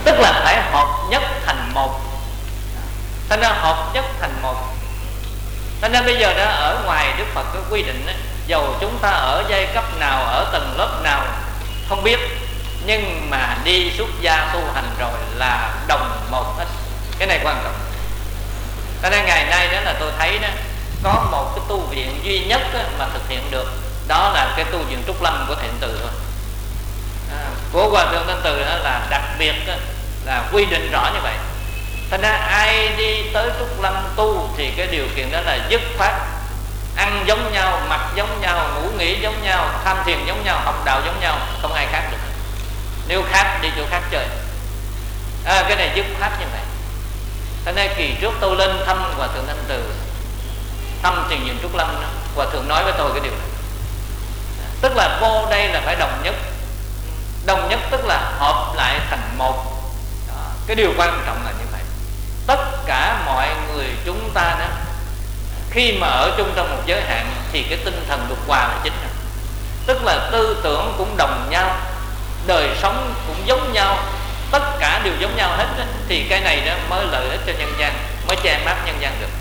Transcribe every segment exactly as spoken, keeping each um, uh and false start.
tức là phải hợp nhất thành một. Thế nên hợp nhất thành một. Thế nên bây giờ đó, ở ngoài Đức Phật có quy định đó, dầu chúng ta ở giai cấp nào, ở tầng lớp nào không biết, nhưng mà đi xuất gia tu hành rồi là đồng một hết. Cái này quan trọng. Cho nên ngày nay đó là tôi thấy đó, có một cái tu viện duy nhất đó mà thực hiện được, đó là cái tu viện Trúc Lâm của Thiện Từ thôi. À, của Hòa Thượng Thanh Từ đó là đặc biệt đó, là quy định rõ như vậy. Thành ra ai đi tới Trúc Lâm tu thì cái điều kiện đó là dứt khoát ăn giống nhau, mặc giống nhau, ngủ nghỉ giống nhau, tham thiền giống nhau, học đạo giống nhau, không ai khác được. Nếu khác đi chỗ khác chơi. À, cái này dứt khoát như vậy. Thế nên kỳ trước tôi lên thăm Hòa Thượng Thanh Từ, thăm thiền viện Trúc Lâm đó, Hòa Thượng nói với tôi cái điều này, tức là vô đây là phải đồng nhất. Đồng nhất tức là hợp lại thành một. Đó, cái điều quan trọng là như vậy. Tất cả mọi người chúng ta đó, khi mà ở chung trong một giới hạn thì cái tinh thần được hòa là chính. Tức là tư tưởng cũng đồng nhau, đời sống cũng giống nhau, tất cả đều giống nhau hết đó, thì cái này đó mới lợi ích cho nhân gian, mới che mát nhân gian được.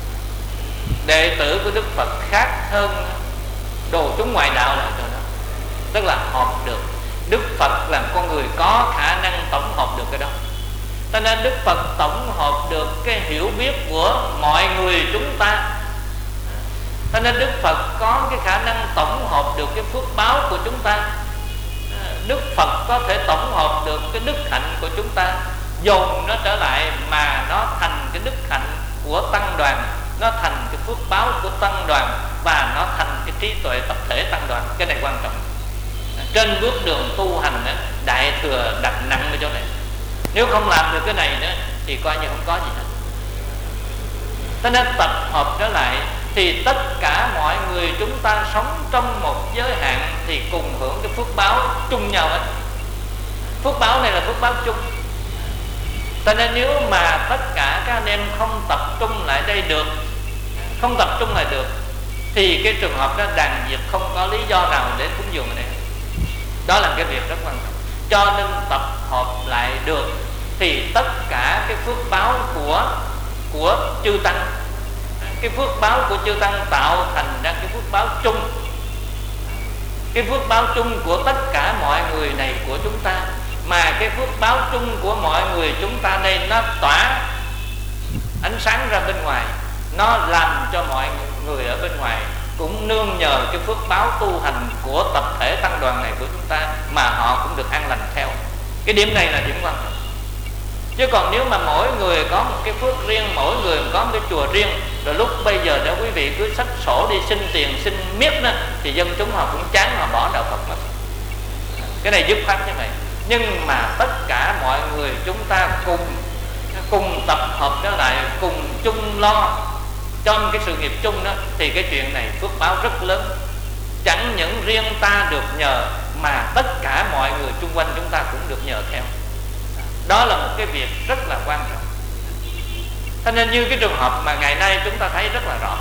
Đệ tử của Đức Phật khác hơn đồ chúng ngoại đạo là chỗ đó, tức là hợp được. Đức Phật là con người có khả năng tổng hợp được cái đó. Cho nên Đức Phật tổng hợp được cái hiểu biết của mọi người chúng ta. Cho nên Đức Phật có cái khả năng tổng hợp được cái phước báo của chúng ta. Đức Phật có thể tổng hợp được cái đức hạnh của chúng ta, dồn nó trở lại mà nó thành cái đức hạnh của tăng đoàn, nó thành cái phước báo của tăng đoàn, và nó thành cái trí tuệ tập thể tăng đoàn. Cái này quan trọng. Trên bước đường tu hành đó, Đại Thừa đặt nặng ở chỗ này. Nếu không làm được cái này nữa thì coi như không có gì hết. Cho nên tập hợp trở lại thì tất cả mọi người chúng ta sống trong một giới hạn thì cùng hưởng cái phước báo chung nhau hết. Phước báo này là phước báo chung. Cho nên nếu mà tất cả các anh em không tập trung lại đây được, không tập trung lại được, thì cái trường hợp đó đàn diệt không có lý do nào để cúng dường ở đây. Đó là cái việc rất quan trọng. Cho nên tập hợp lại được thì tất cả cái phước báo của của chư tăng, cái phước báo của chư tăng tạo thành ra cái phước báo chung. Cái phước báo chung của tất cả mọi người này của chúng ta, mà cái phước báo chung của mọi người chúng ta đây nó tỏa ánh sáng ra bên ngoài, nó làm cho mọi người ở bên ngoài cũng nương nhờ cái phước báo tu hành của tập thể tăng đoàn này của chúng ta mà họ cũng được an lành theo. Cái điểm này là điểm quan trọng. Chứ còn nếu mà mỗi người có một cái phước riêng, mỗi người có một cái chùa riêng, rồi lúc bây giờ đó quý vị cứ xách sổ đi xin tiền, xin miết đó, thì dân chúng họ cũng chán, họ bỏ đạo Phật mất. Cái này dứt khoát như vậy. Nhưng mà tất cả mọi người chúng ta cùng cùng tập hợp trở lại, cùng chung lo trong cái sự nghiệp chung đó, thì cái chuyện này phước báo rất lớn. Chẳng những riêng ta được nhờ, mà tất cả mọi người chung quanh chúng ta cũng được nhờ theo. Đó là một cái việc rất là quan trọng. Cho nên như cái trường hợp mà ngày nay chúng ta thấy rất là rõ,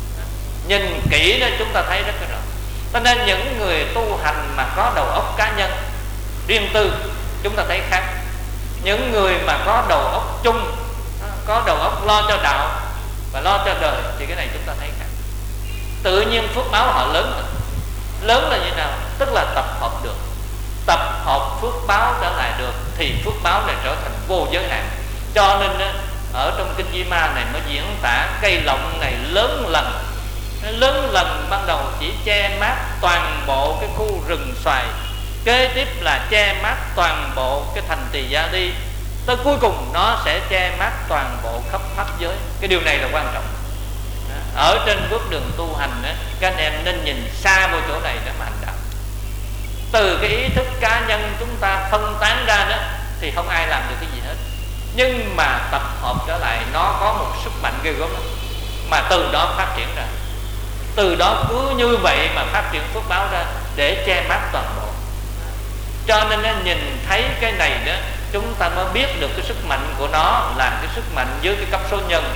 nhìn kỹ đó chúng ta thấy rất là rõ. Cho nên những người tu hành mà có đầu óc cá nhân riêng tư chúng ta thấy khác. Những người mà có đầu óc chung, có đầu óc lo cho đạo và lo cho đời, thì cái này chúng ta thấy khác. Tự nhiên phước báo họ lớn hơn. Lớn là như nào? Tức là tập hợp được, tập hợp phước báo trở lại được, thì phước báo này trở thành vô giới hạn. Cho nên đó, ở trong kinh Di Ma này mới diễn tả cây lộng này lớn lần. Lớn lần ban đầu chỉ che mát toàn bộ cái khu rừng xoài, kế tiếp là che mát toàn bộ cái thành Tỳ Gia Đi, tới cuối cùng nó sẽ che mát toàn bộ khắp pháp giới. Cái điều này là quan trọng. Ở trên bước đường tu hành đó, các anh em nên nhìn xa vô chỗ này để mà hành đạo. Từ cái ý thức cá nhân chúng ta phân tán ra đó thì không ai làm được cái gì hết. Nhưng mà tập hợp trở lại nó có một sức mạnh ghê gớm lắm, mà từ đó phát triển ra. Từ đó cứ như vậy mà phát triển phước báo ra để che mát toàn bộ. Cho nên nó nhìn thấy cái này đó, chúng ta mới biết được cái sức mạnh của nó là cái sức mạnh dưới cái cấp số nhân.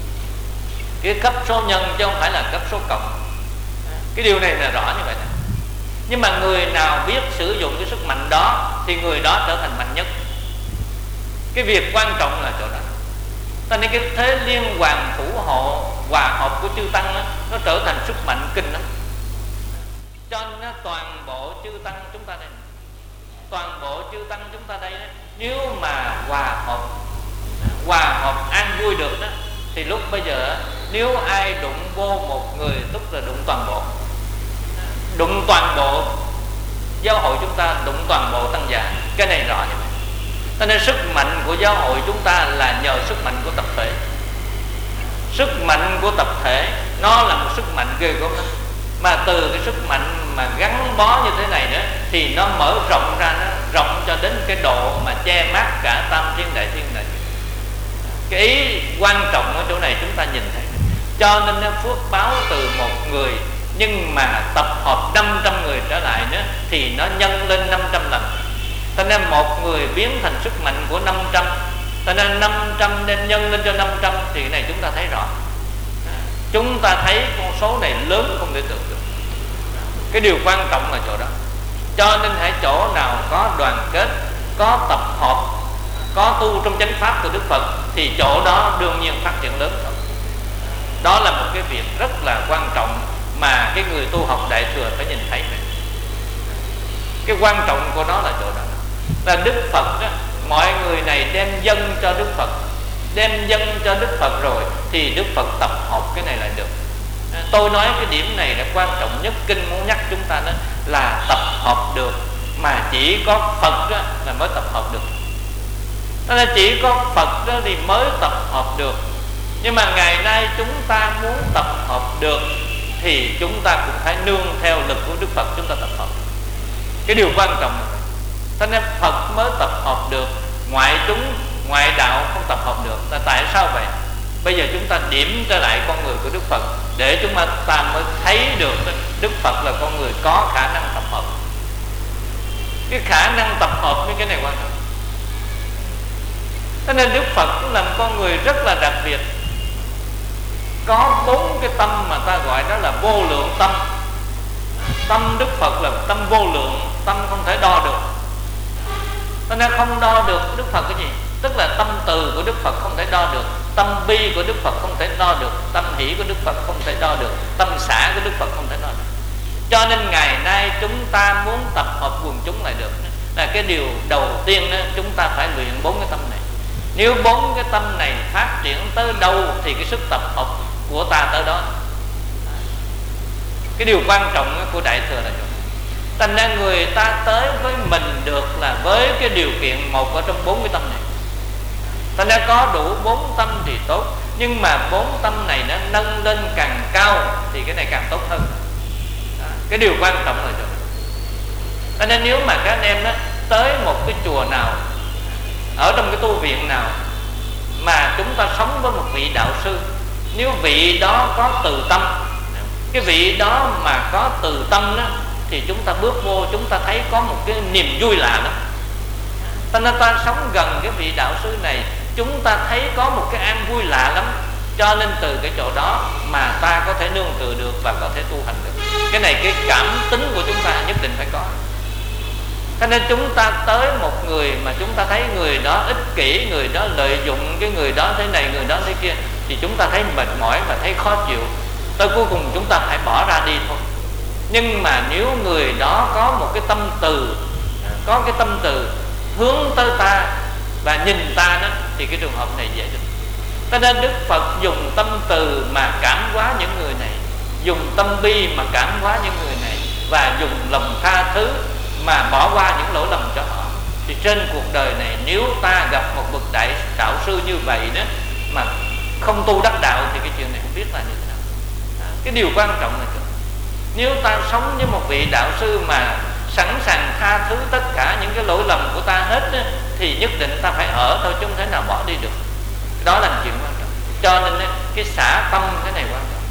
Cái cấp số nhân chứ không phải là cấp số cộng. Cái điều này là rõ như vậy đó. Nhưng mà người nào biết sử dụng cái sức mạnh đó thì người đó trở thành mạnh nhất. Cái việc quan trọng là chỗ đó. Cho nên cái thế liên hoàn thủ hộ hòa hợp của chư tăng đó, nó trở thành sức mạnh kinh lắm. Cho nên toàn bộ chư tăng chúng ta đây, toàn bộ chư tăng chúng ta đây đó, nếu mà hòa hợp hòa hợp an vui được đó, thì lúc bây giờ nếu ai đụng vô một người tức là đụng toàn bộ, đụng toàn bộ giáo hội chúng ta, đụng toàn bộ tăng giả. Cái này rõ như vậy. Cho nên sức mạnh của giáo hội chúng ta là nhờ sức mạnh của tập thể. Sức mạnh của tập thể nó là một sức mạnh ghê gớm lắm. Mà từ cái sức mạnh mà gắn bó như thế này nữa, thì nó mở rộng ra, nó rộng cho đến cái độ mà che mát cả tam thiên đại thiên đại. Cái ý quan trọng ở chỗ này chúng ta nhìn thấy. Cho nên nó phước báo từ một người, nhưng mà tập hợp năm trăm người trở lại nữa thì nó nhân lên năm trăm lần. Cho nên một người biến thành sức mạnh của năm trăm, cho nên năm trăm nên nhân lên cho năm trăm. Thì cái này chúng ta thấy rõ. Chúng ta thấy con số này lớn không thể tưởng được. Cái điều quan trọng là chỗ đó. Cho nên hãy chỗ nào có đoàn kết, có tập hợp, có tu trong chánh pháp của Đức Phật, thì chỗ đó đương nhiên phát triển lớn thôi. Đó là một cái việc rất là quan trọng mà cái người tu học Đại Thừa phải nhìn thấy. Cái quan trọng của nó là chỗ đó, là Đức Phật đó, mọi người này đem dâng cho Đức Phật, đem dâng cho Đức Phật rồi thì Đức Phật tập hợp cái này lại được. Tôi nói cái điểm này là quan trọng nhất. Kinh muốn nhắc chúng ta đó là tập hợp được, mà chỉ có Phật đó là mới tập hợp được. Đó là chỉ có Phật đó thì mới tập hợp được. Nhưng mà ngày nay chúng ta muốn tập hợp được thì chúng ta cũng phải nương theo lực của Đức Phật chúng ta tập hợp. Cái điều quan trọng là cho nên Phật mới tập hợp được, ngoại chúng, ngoại đạo không tập hợp được. Là tại sao vậy? Bây giờ chúng ta điểm trở lại con người của Đức Phật, để chúng ta mới thấy được Đức Phật là con người có khả năng tập hợp. Cái khả năng tập hợp với cái này quan trọng. Cho nên Đức Phật cũng là một con người rất là đặc biệt. Có bốn cái tâm mà ta gọi đó là vô lượng tâm. Tâm Đức Phật là tâm vô lượng, tâm không thể đo được. Cho nên không đo được Đức Phật cái gì? Tức là tâm từ của Đức Phật không thể đo được, tâm bi của Đức Phật không thể đo được, tâm hỷ của Đức Phật không thể đo được, tâm xả của Đức Phật không thể đo được. Cho nên ngày nay chúng ta muốn tập hợp quần chúng lại được, là cái điều đầu tiên đó, chúng ta phải luyện bốn cái tâm này. Nếu bốn cái tâm này phát triển tới đâu thì cái sức tập hợp của ta tới đó. Cái điều quan trọng của Đại Thừa là chỗ. Thành ra người ta tới với mình được là với cái điều kiện một ở trong bốn cái tâm này. Thành ra có đủ bốn tâm thì tốt, nhưng mà bốn tâm này nó nâng lên càng cao thì cái này càng tốt hơn. Đó, cái điều quan trọng là chỗ. Cho nên nếu mà các anh em đó tới một cái chùa nào, ở trong cái tu viện nào mà chúng ta sống với một vị đạo sư, nếu vị đó có từ tâm, cái vị đó mà có từ tâm đó, thì chúng ta bước vô chúng ta thấy có một cái niềm vui lạ lắm. Cho nên ta sống gần cái vị đạo sư này, chúng ta thấy có một cái an vui lạ lắm. Cho nên từ cái chỗ đó mà ta có thể nương tựa được và có thể tu hành được. Cái này cái cảm tính của chúng ta nhất định phải có. Cho nên chúng ta tới một người mà chúng ta thấy người đó ích kỷ, người đó lợi dụng, cái người đó thế này, người đó thế kia, thì chúng ta thấy mệt mỏi và thấy khó chịu. Tới cuối cùng chúng ta phải bỏ ra đi thôi. Nhưng mà nếu người đó có một cái tâm từ, có cái tâm từ hướng tới ta và nhìn ta đó, thì cái trường hợp này dễ được. Cho nên Đức Phật dùng tâm từ mà cảm hóa những người này, dùng tâm bi mà cảm hóa những người này, và dùng lòng tha thứ mà bỏ qua những lỗi lầm cho họ. Thì trên cuộc đời này nếu ta gặp một bậc đại đạo sư như vậy đó mà không tu đắc đạo thì cái chuyện này không biết là như thế nào. Cái điều quan trọng là chỗ. Nếu ta sống với một vị đạo sư mà sẵn sàng tha thứ tất cả những cái lỗi lầm của ta hết đó, thì nhất định ta phải ở thôi chứ không thể nào bỏ đi được. Đó là chuyện quan trọng. Cho nên cái xả tâm cái này quan trọng.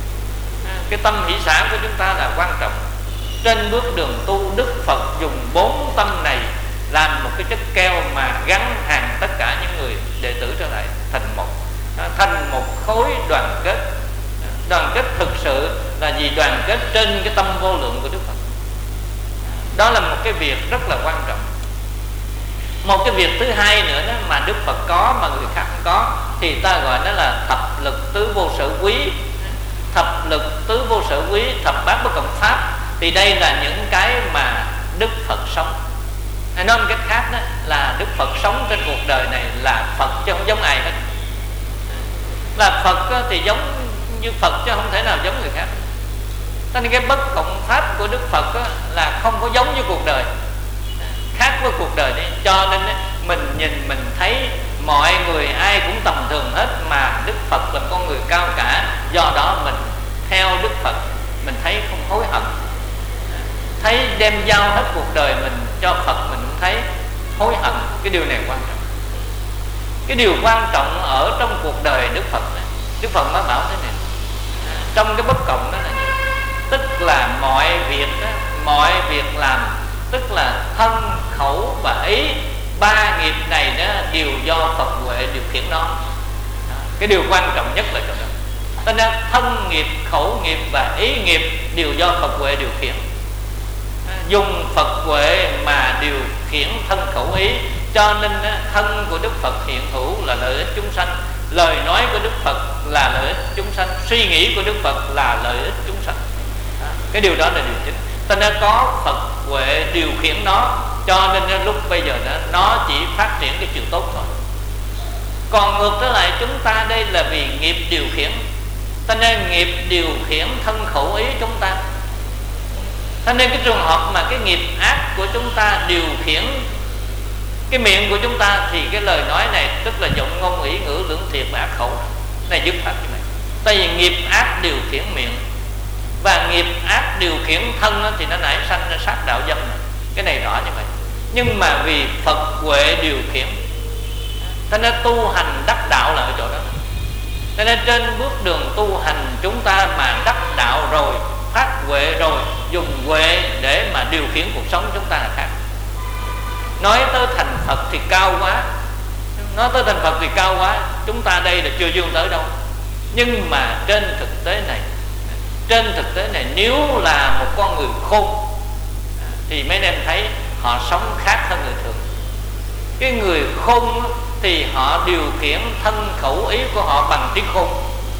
Cái tâm hỷ xả của chúng ta là quan trọng. Trên bước đường tu, Đức Phật dùng bốn tâm này làm một cái chất keo mà gắn hàng tất cả những người đệ tử trở lại thành một, thành một khối đoàn kết. Đoàn kết thực sự là gì? Đoàn kết trên cái tâm vô lượng của Đức Phật. Đó là một cái việc rất là quan trọng. Một cái việc thứ hai nữa đó mà Đức Phật có mà người khác không có, thì ta gọi đó là thập lực tứ vô sở quý. Thập lực tứ vô sở quý, thập bát bất cộng pháp, thì đây là những cái mà Đức Phật sống. Nói một cách khác đó là Đức Phật sống trên cuộc đời này là Phật chứ không giống ai hết. Là Phật thì giống như Phật chứ không thể nào giống người khác. Cho nên cái bất cộng pháp của Đức Phật là không có giống với cuộc đời, khác với cuộc đời đấy. Cho nên mình nhìn mình thấy mọi người ai cũng tầm thường hết, mà Đức Phật là con người cao cả. Do đó mình theo Đức Phật, mình thấy không hối hận, thấy đem giao hết cuộc đời mình cho Phật, mình cũng thấy hối hận. Cái điều này quan trọng. Cái điều quan trọng ở trong cuộc đời Đức Phật này, Đức Phật mới bảo thế này, trong cái bất cộng đó là gì? Tức là mọi việc đó, mọi việc làm, tức là thân, khẩu và ý, ba nghiệp này đó đều do Phật huệ điều khiển nó. Cái điều quan trọng nhất là chỗ đó. Cho nên thân nghiệp, khẩu nghiệp và ý nghiệp đều do Phật huệ điều khiển. Dùng Phật huệ mà điều khiển thân khẩu ý, cho nên thân của Đức Phật hiện hữu là lợi ích chúng sanh, lời nói của Đức Phật là lợi ích chúng sanh, suy nghĩ của Đức Phật là lợi ích chúng sanh. Cái điều đó là điều chính. Cho nên có Phật huệ điều khiển nó, cho nên lúc bây giờ đó, nó chỉ phát triển cái chiều tốt thôi. Còn ngược trở lại chúng ta đây là vì nghiệp điều khiển, cho nên nghiệp điều khiển thân khẩu ý chúng ta. Cho nên cái trường hợp mà cái nghiệp ác của chúng ta điều khiển cái miệng của chúng ta, thì cái lời nói này tức là giọng ngôn ý ngữ lưỡng thiệt và ác khẩu này dứt khoát như vậy. Tại vì nghiệp ác điều khiển miệng và nghiệp ác điều khiển thân thì nó nảy sanh ra sát đạo dâm. Cái này rõ như vậy. Nhưng mà vì Phật huệ điều khiển, cho nên tu hành đắc đạo là ở chỗ đó. Cho nên trên bước đường tu hành chúng ta mà đắc đạo rồi, phát huệ rồi, dùng huệ để mà điều khiển cuộc sống chúng ta là khác. Nói tới thành Phật thì cao quá, nói tới thành Phật thì cao quá, chúng ta đây là chưa dương tới đâu. Nhưng mà trên thực tế này, trên thực tế này nếu là một con người khôn thì mấy anh em thấy họ sống khác hơn người thường. Cái người khôn thì họ điều khiển thân khẩu ý của họ bằng trí khôn,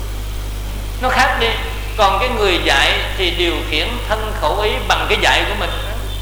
nó khác đi. Còn cái người dạy thì điều khiển thân khẩu ý bằng cái dạy của mình.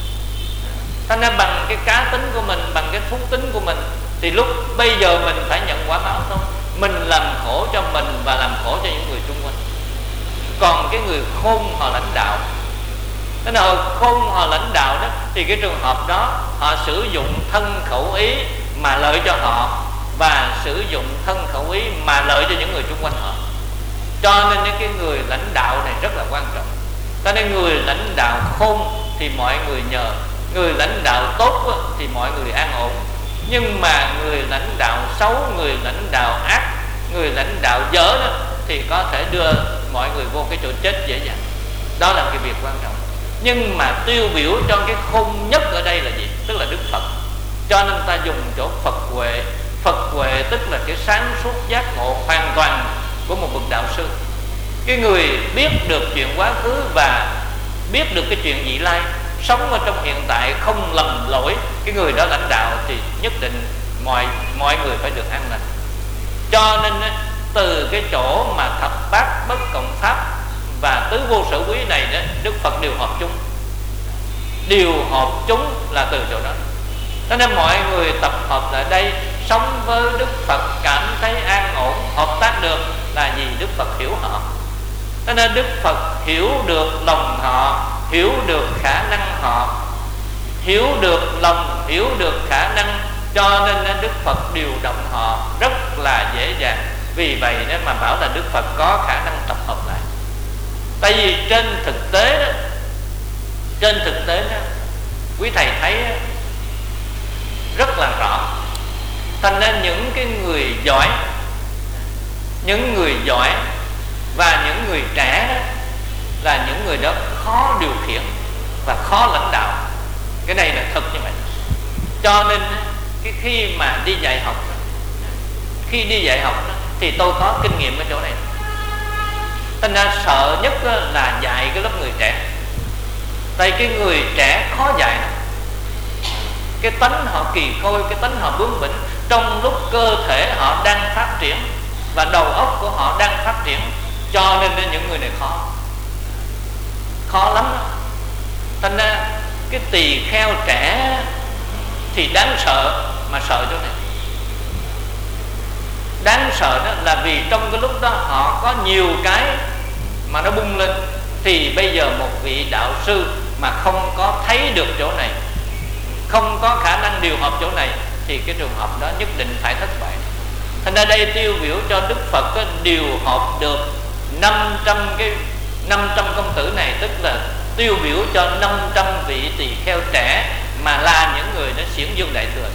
Cho nên bằng cái cá tính của mình, bằng cái thú tính của mình, thì lúc bây giờ mình phải nhận quả báo thôi. Mình làm khổ cho mình và làm khổ cho những người xung quanh. Còn cái người khôn họ lãnh đạo, cái nào khôn họ lãnh đạo đó, thì cái trường hợp đó họ sử dụng thân khẩu ý mà lợi cho họ, và sử dụng thân khẩu ý mà lợi cho những người xung quanh họ. Cho nên cái người lãnh đạo này rất là quan trọng. Cho nên người lãnh đạo khôn thì mọi người nhờ, người lãnh đạo tốt thì mọi người an ổn. Nhưng mà người lãnh đạo xấu, người lãnh đạo ác, người lãnh đạo dở đó, thì có thể đưa mọi người vô cái chỗ chết dễ dàng. Đó là cái việc quan trọng. Nhưng mà tiêu biểu cho cái khôn nhất ở đây là gì? Tức là Đức Phật. Cho nên ta dùng chỗ Phật huệ. Phật huệ tức là cái sáng suốt giác ngộ hoàn toàn của một bậc đạo sư. Cái người biết được chuyện quá khứ và biết được cái chuyện vị lai, sống ở trong hiện tại không lầm lỗi, cái người đó lãnh đạo thì nhất định mọi mọi người phải được an lành. Cho nên từ cái chỗ mà thập bát bất cộng pháp và tứ vô sở quý này đó, Đức Phật đều hợp chung. Điều hợp chúng là từ chỗ đó. Cho nên mọi người tập hợp tại đây, sống với Đức Phật cảm thấy an ổn, hợp tác được là vì Đức Phật hiểu họ. Cho nên Đức Phật hiểu được lòng họ, hiểu được khả năng họ, hiểu được lòng, hiểu được khả năng, cho nên Đức Phật điều động họ rất là dễ dàng. Vì vậy nên mà bảo là Đức Phật có khả năng tập hợp lại. Tại vì trên thực tế đó, trên thực tế đó, quý thầy thấy đó, rất là rõ. Thành nên những cái người giỏi, những người giỏi và những người trẻ đó, là những người đó khó điều khiển và khó lãnh đạo. Cái này là thật như vậy. Cho nên cái khi mà đi dạy học, khi đi dạy học thì tôi có kinh nghiệm ở chỗ này. Thành ra sợ nhất là dạy cái lớp người trẻ. Tại cái người trẻ khó dạy lắm. cái tánh họ kỳ khôi, cái tánh họ bướng bỉnh, trong lúc cơ thể họ đang phát triển và đầu óc của họ đang phát triển, cho nên những người này khó khó lắm đó. Thành ra cái tỳ kheo trẻ thì đáng sợ, mà sợ chỗ này đáng sợ đó là vì trong cái lúc đó họ có nhiều cái mà nó bung lên, thì bây giờ một vị đạo sư mà không có thấy được chỗ này, không có khả năng điều hợp chỗ này, thì cái trường hợp đó nhất định phải thất bại. Thành ra đây tiêu biểu cho Đức Phật có điều hợp được năm trăm cái năm trăm công tử này, tức là tiêu biểu cho năm trăm vị tỳ kheo trẻ mà là những người nó xiển dương đại thừa.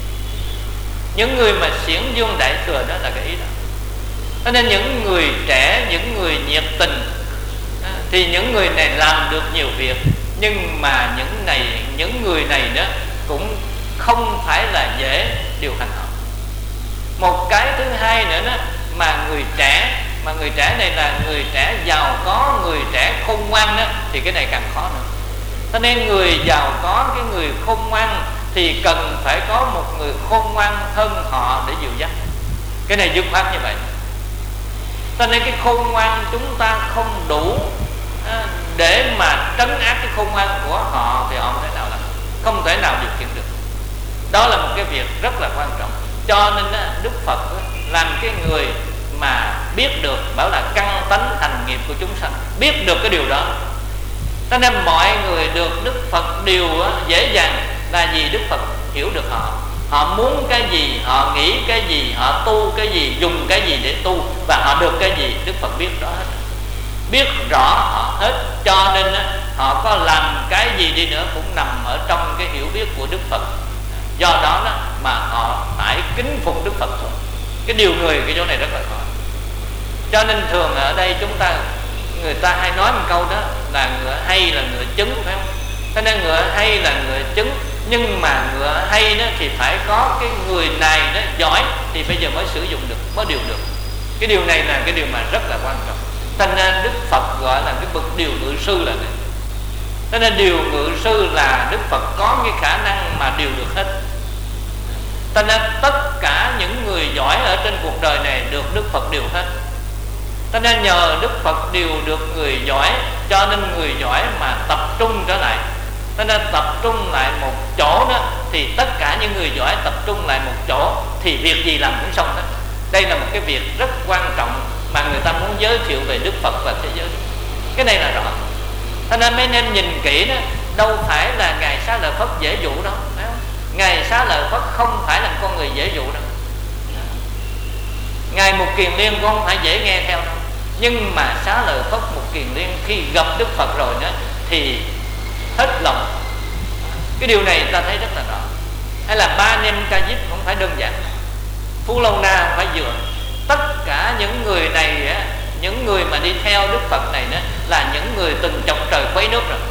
Những người mà xiển dương đại thừa đó là cái ý đó. Cho nên những người trẻ, những người nhiệt tình thì những người này làm được nhiều việc, nhưng mà những này những người này đó cũng không phải là dễ điều hành họ. Một cái thứ hai nữa đó, mà người trẻ mà người trẻ này là người trẻ giàu có, người trẻ khôn ngoan đó, thì cái này càng khó nữa. Cho nên người giàu có, cái người khôn ngoan thì cần phải có một người khôn ngoan hơn họ để dìu dắt. Cái này dứt khoát như vậy. Cho nên cái khôn ngoan chúng ta không đủ để mà trấn áp cái khôn ngoan của họ, thì họ không thể nào làm, không thể nào điều khiển được. Đó là một cái việc rất là quan trọng. Cho nên Đức Phật làm cái người mà biết được, bảo là căn tánh thành nghiệp của chúng sanh, biết được cái điều đó. Cho nên mọi người được Đức Phật điều dễ dàng là vì Đức Phật hiểu được họ. Họ muốn cái gì, họ nghĩ cái gì, họ tu cái gì, dùng cái gì để tu, và họ được cái gì, Đức Phật biết đó hết, biết rõ họ hết. Cho nên họ có làm cái gì đi nữa cũng nằm ở trong cái hiểu biết của Đức Phật. Do đó, đó mà họ phải kính phục Đức Phật thôi. Cái điều người cái chỗ này rất là khó. Cho nên thường ở đây chúng ta, người ta hay nói một câu đó là ngựa hay là ngựa trứng, phải không? Cho nên ngựa hay là ngựa trứng, nhưng mà ngựa hay đó thì phải có cái người này đó giỏi thì bây giờ mới sử dụng được, mới điều được. Cái điều này là cái điều mà rất là quan trọng. Cho nên Đức Phật gọi là cái bậc điều ngự sư là này. Cho nên điều ngự sư là Đức Phật có cái khả năng mà điều được hết. Cho nên tất cả những người giỏi ở trên cuộc đời này được Đức Phật điều hết. Cho nên nhờ Đức Phật điều được người giỏi, cho nên người giỏi mà tập trung trở lại. Cho nên tập trung lại một chỗ đó, thì tất cả những người giỏi tập trung lại một chỗ thì việc gì làm cũng xong hết. Đây là một cái việc rất quan trọng mà người ta muốn giới thiệu về Đức Phật và thế giới. Cái này là rõ. Cho nên mấy nên nhìn kỹ đó, đâu phải là Ngài Xá Lợi Phất dễ dụ đâu, phải không? Ngài Xá Lợi Phất không phải là con người dễ dụ đâu. Ngài Mục Kiền Liên cũng không phải dễ nghe theo đâu. Nhưng mà Xá Lợi Phất Mục Kiền Liên khi gặp Đức Phật rồi đó thì hết lòng. Cái điều này ta thấy rất là rõ. Hay là Ba Nem Ca Diếp không phải đơn giản, Phú Lâu Na phải dựa. Tất cả những người này, những người mà đi theo Đức Phật này đó, là những người từng chọc trời khuấy nước rồi.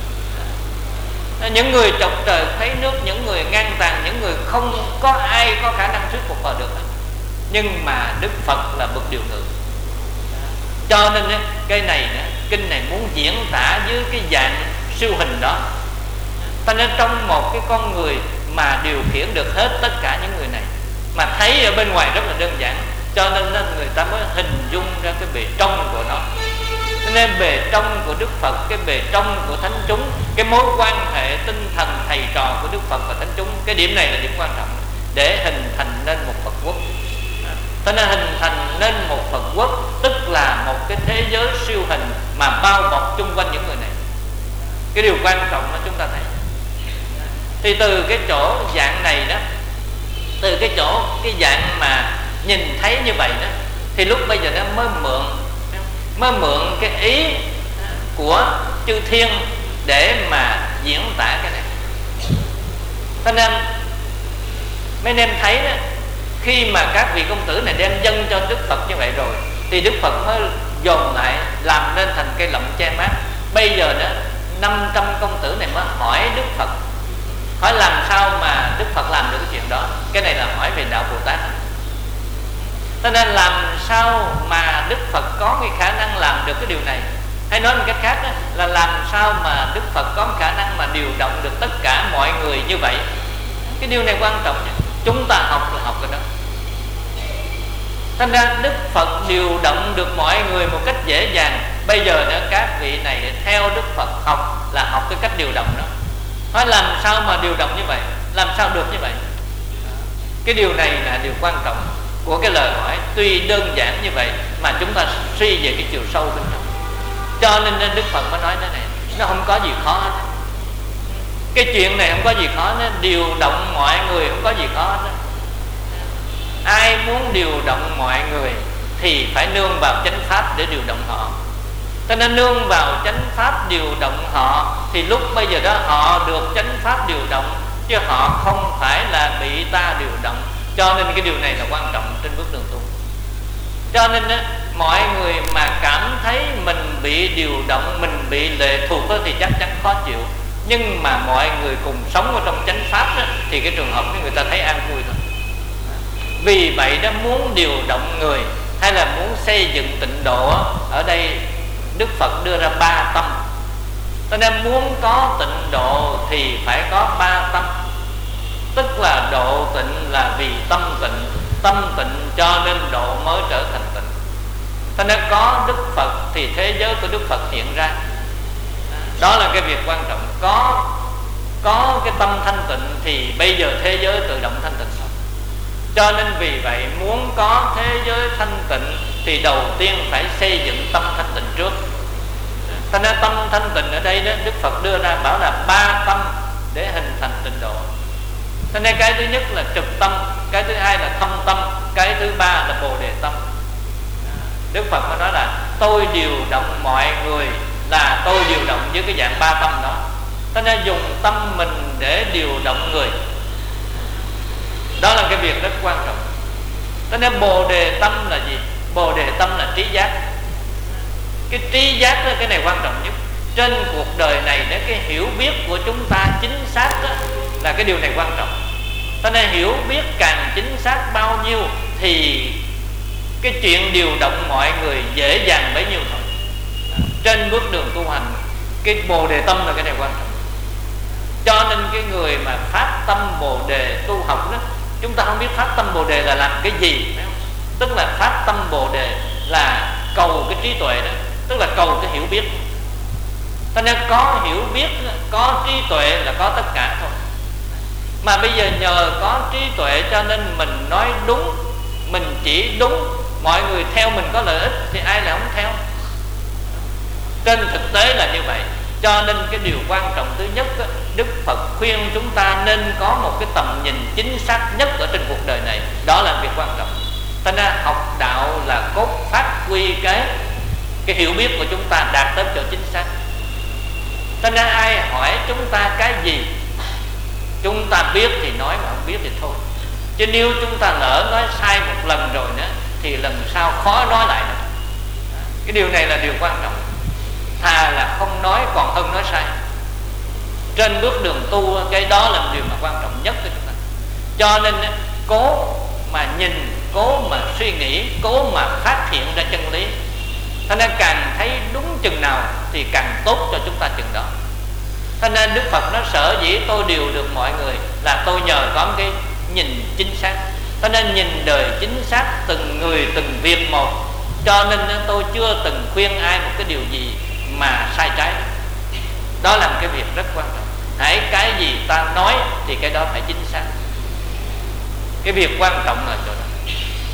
Những người chọc trời khuấy nước, những người ngang tàn, những người không có ai có khả năng thuyết phục họ được. Nhưng mà Đức Phật là bậc điều ngự. Cho nên cái này, kinh này muốn diễn tả dưới cái dạng siêu hình đó. Cho nên trong một cái con người mà điều khiển được hết tất cả những người này, mà thấy ở bên ngoài rất là đơn giản, cho nên người ta mới hình dung ra cái bề trong của nó. Cho nên bề trong của Đức Phật, cái bề trong của thánh chúng, cái mối quan hệ tinh thần thầy trò của Đức Phật và thánh chúng, cái điểm này là điểm quan trọng để hình thành nên một Phật quốc. Cho nên hình thành nên một Phật quốc tức là một cái thế giới siêu hình mà bao bọc chung quanh những người này. Cái điều quan trọng mà chúng ta thấy. Thì từ cái chỗ dạng này đó, từ cái chỗ cái dạng mà nhìn thấy như vậy đó, thì lúc bây giờ nó mới mượn mới mượn cái ý của chư thiên để mà diễn tả cái này. Cho nên mấy anh em thấy đó, khi mà các vị công tử này đem dâng cho Đức Phật như vậy rồi, thì Đức Phật mới dồn lại làm nên thành cây lọng che mát. Bây giờ đó năm trăm công tử này mới hỏi Đức Phật, hỏi làm sao mà Đức Phật làm được cái chuyện đó. Cái này là hỏi về đạo Bồ Tát. Cho nên làm sao mà Đức Phật có cái khả năng làm được cái điều này, hay nói một cách khác đó, là làm sao mà Đức Phật có khả năng mà điều động được tất cả mọi người như vậy Cái điều này quan trọng nhất. Chúng ta học là học cái đó. Thành ra Đức Phật điều động được mọi người một cách dễ dàng. Bây giờ nữa các vị này theo Đức Phật học là học cái cách điều động đó. Nói làm sao mà điều động như vậy, làm sao được như vậy. Cái điều này là điều quan trọng của cái lời hỏi. Tuy đơn giản như vậy mà chúng ta suy về cái chiều sâu bên trong. Cho nên Đức Phật mới nói thế này, nó không có gì khó hết. Cái chuyện này không có gì khó, nó điều động mọi người không có gì khó hết. Ai muốn điều động mọi người thì phải nương vào chánh pháp để điều động họ. Cho nên nương vào chánh pháp điều động họ thì lúc bây giờ đó họ được chánh pháp điều động, chứ họ không phải là bị ta điều động. Cho nên cái điều này là quan trọng trên bước đường tu. Cho nên á, mọi người mà cảm thấy mình bị điều động, mình bị lệ thuộc đó, thì chắc chắn khó chịu. Nhưng mà mọi người cùng sống ở trong chánh pháp đó, thì cái trường hợp người ta thấy an vui thôi. Vì vậy đó, muốn điều động người hay là muốn xây dựng tịnh độ, ở đây Đức Phật đưa ra ba tâm. Cho nên muốn có tịnh độ thì phải có ba tâm. Tức là độ tịnh là vì tâm tịnh, tâm tịnh cho nên độ mới trở thành tịnh. Cho nên có Đức Phật thì thế giới của Đức Phật hiện ra. Đó là cái việc quan trọng. Có có cái tâm thanh tịnh thì bây giờ thế giới tự động thanh tịnh. Cho nên vì vậy muốn có thế giới thanh tịnh thì đầu tiên phải xây dựng tâm thanh tịnh trước. Cho nên tâm thanh tịnh ở đây đó, Đức Phật đưa ra bảo là ba tâm để hình thành tịnh độ. Cho nên cái thứ nhất là trực tâm, cái thứ hai là thâm tâm, cái thứ ba là bồ đề tâm. Đức Phật mới nói là tôi điều động mọi người là tôi điều động với cái dạng ba tâm đó. Cho nên dùng tâm mình để điều động người. Đó là cái việc rất quan trọng. Cho nên bồ đề tâm là gì? Bồ đề tâm là trí giác. Cái trí giác đó, cái này quan trọng nhất. Trên cuộc đời này đó, cái hiểu biết của chúng ta chính xác đó, là cái điều này quan trọng. Cho nên hiểu biết càng chính xác bao nhiêu thì cái chuyện điều động mọi người dễ dàng bấy nhiêu thôi. Trên bước đường tu hành, cái bồ đề tâm là cái này quan trọng. Cho nên cái người mà phát tâm bồ đề tu học đó, chúng ta không biết phát tâm bồ đề là làm cái gì. Tức là phát tâm bồ đề là cầu cái trí tuệ đó, tức là cầu cái hiểu biết. Cho nên có hiểu biết, có trí tuệ là có tất cả thôi. Mà bây giờ nhờ có trí tuệ cho nên mình nói đúng, mình chỉ đúng, mọi người theo mình có lợi ích thì ai lại không theo. Trên thực tế là như vậy. Cho nên cái điều quan trọng thứ nhất đó, Đức Phật khuyên chúng ta nên có một cái tầm nhìn chính xác nhất ở trên cuộc đời này. Đó là việc quan trọng. Cho nên học đạo là cốt phát huy cái cái hiểu biết của chúng ta đạt tới chỗ chính xác. Cho nên ai hỏi chúng ta cái gì, chúng ta biết thì nói, mà không biết thì thôi. Chứ nếu chúng ta lỡ nói sai một lần rồi nữa thì lần sau khó nói lại nữa. Cái điều này là điều quan trọng. Thà là không nói còn hơn nói sai. Trên bước đường tu, cái đó là điều mà quan trọng nhất của chúng ta. Cho nên cố mà nhìn, cố mà suy nghĩ, cố mà phát hiện ra chân lý. Cho nên càng thấy đúng chừng nào thì càng tốt cho chúng ta chừng đó. Cho nên Đức Phật nói sở dĩ tôi điều được mọi người là tôi nhờ có một cái nhìn chính xác. Cho nên nhìn đời chính xác từng người từng việc một. Cho nên tôi chưa từng khuyên ai một cái điều gì mà sai trái. Đó là một cái việc rất quan trọng. Hãy cái gì ta nói thì cái đó phải chính xác. Cái việc quan trọng là chỗ đó.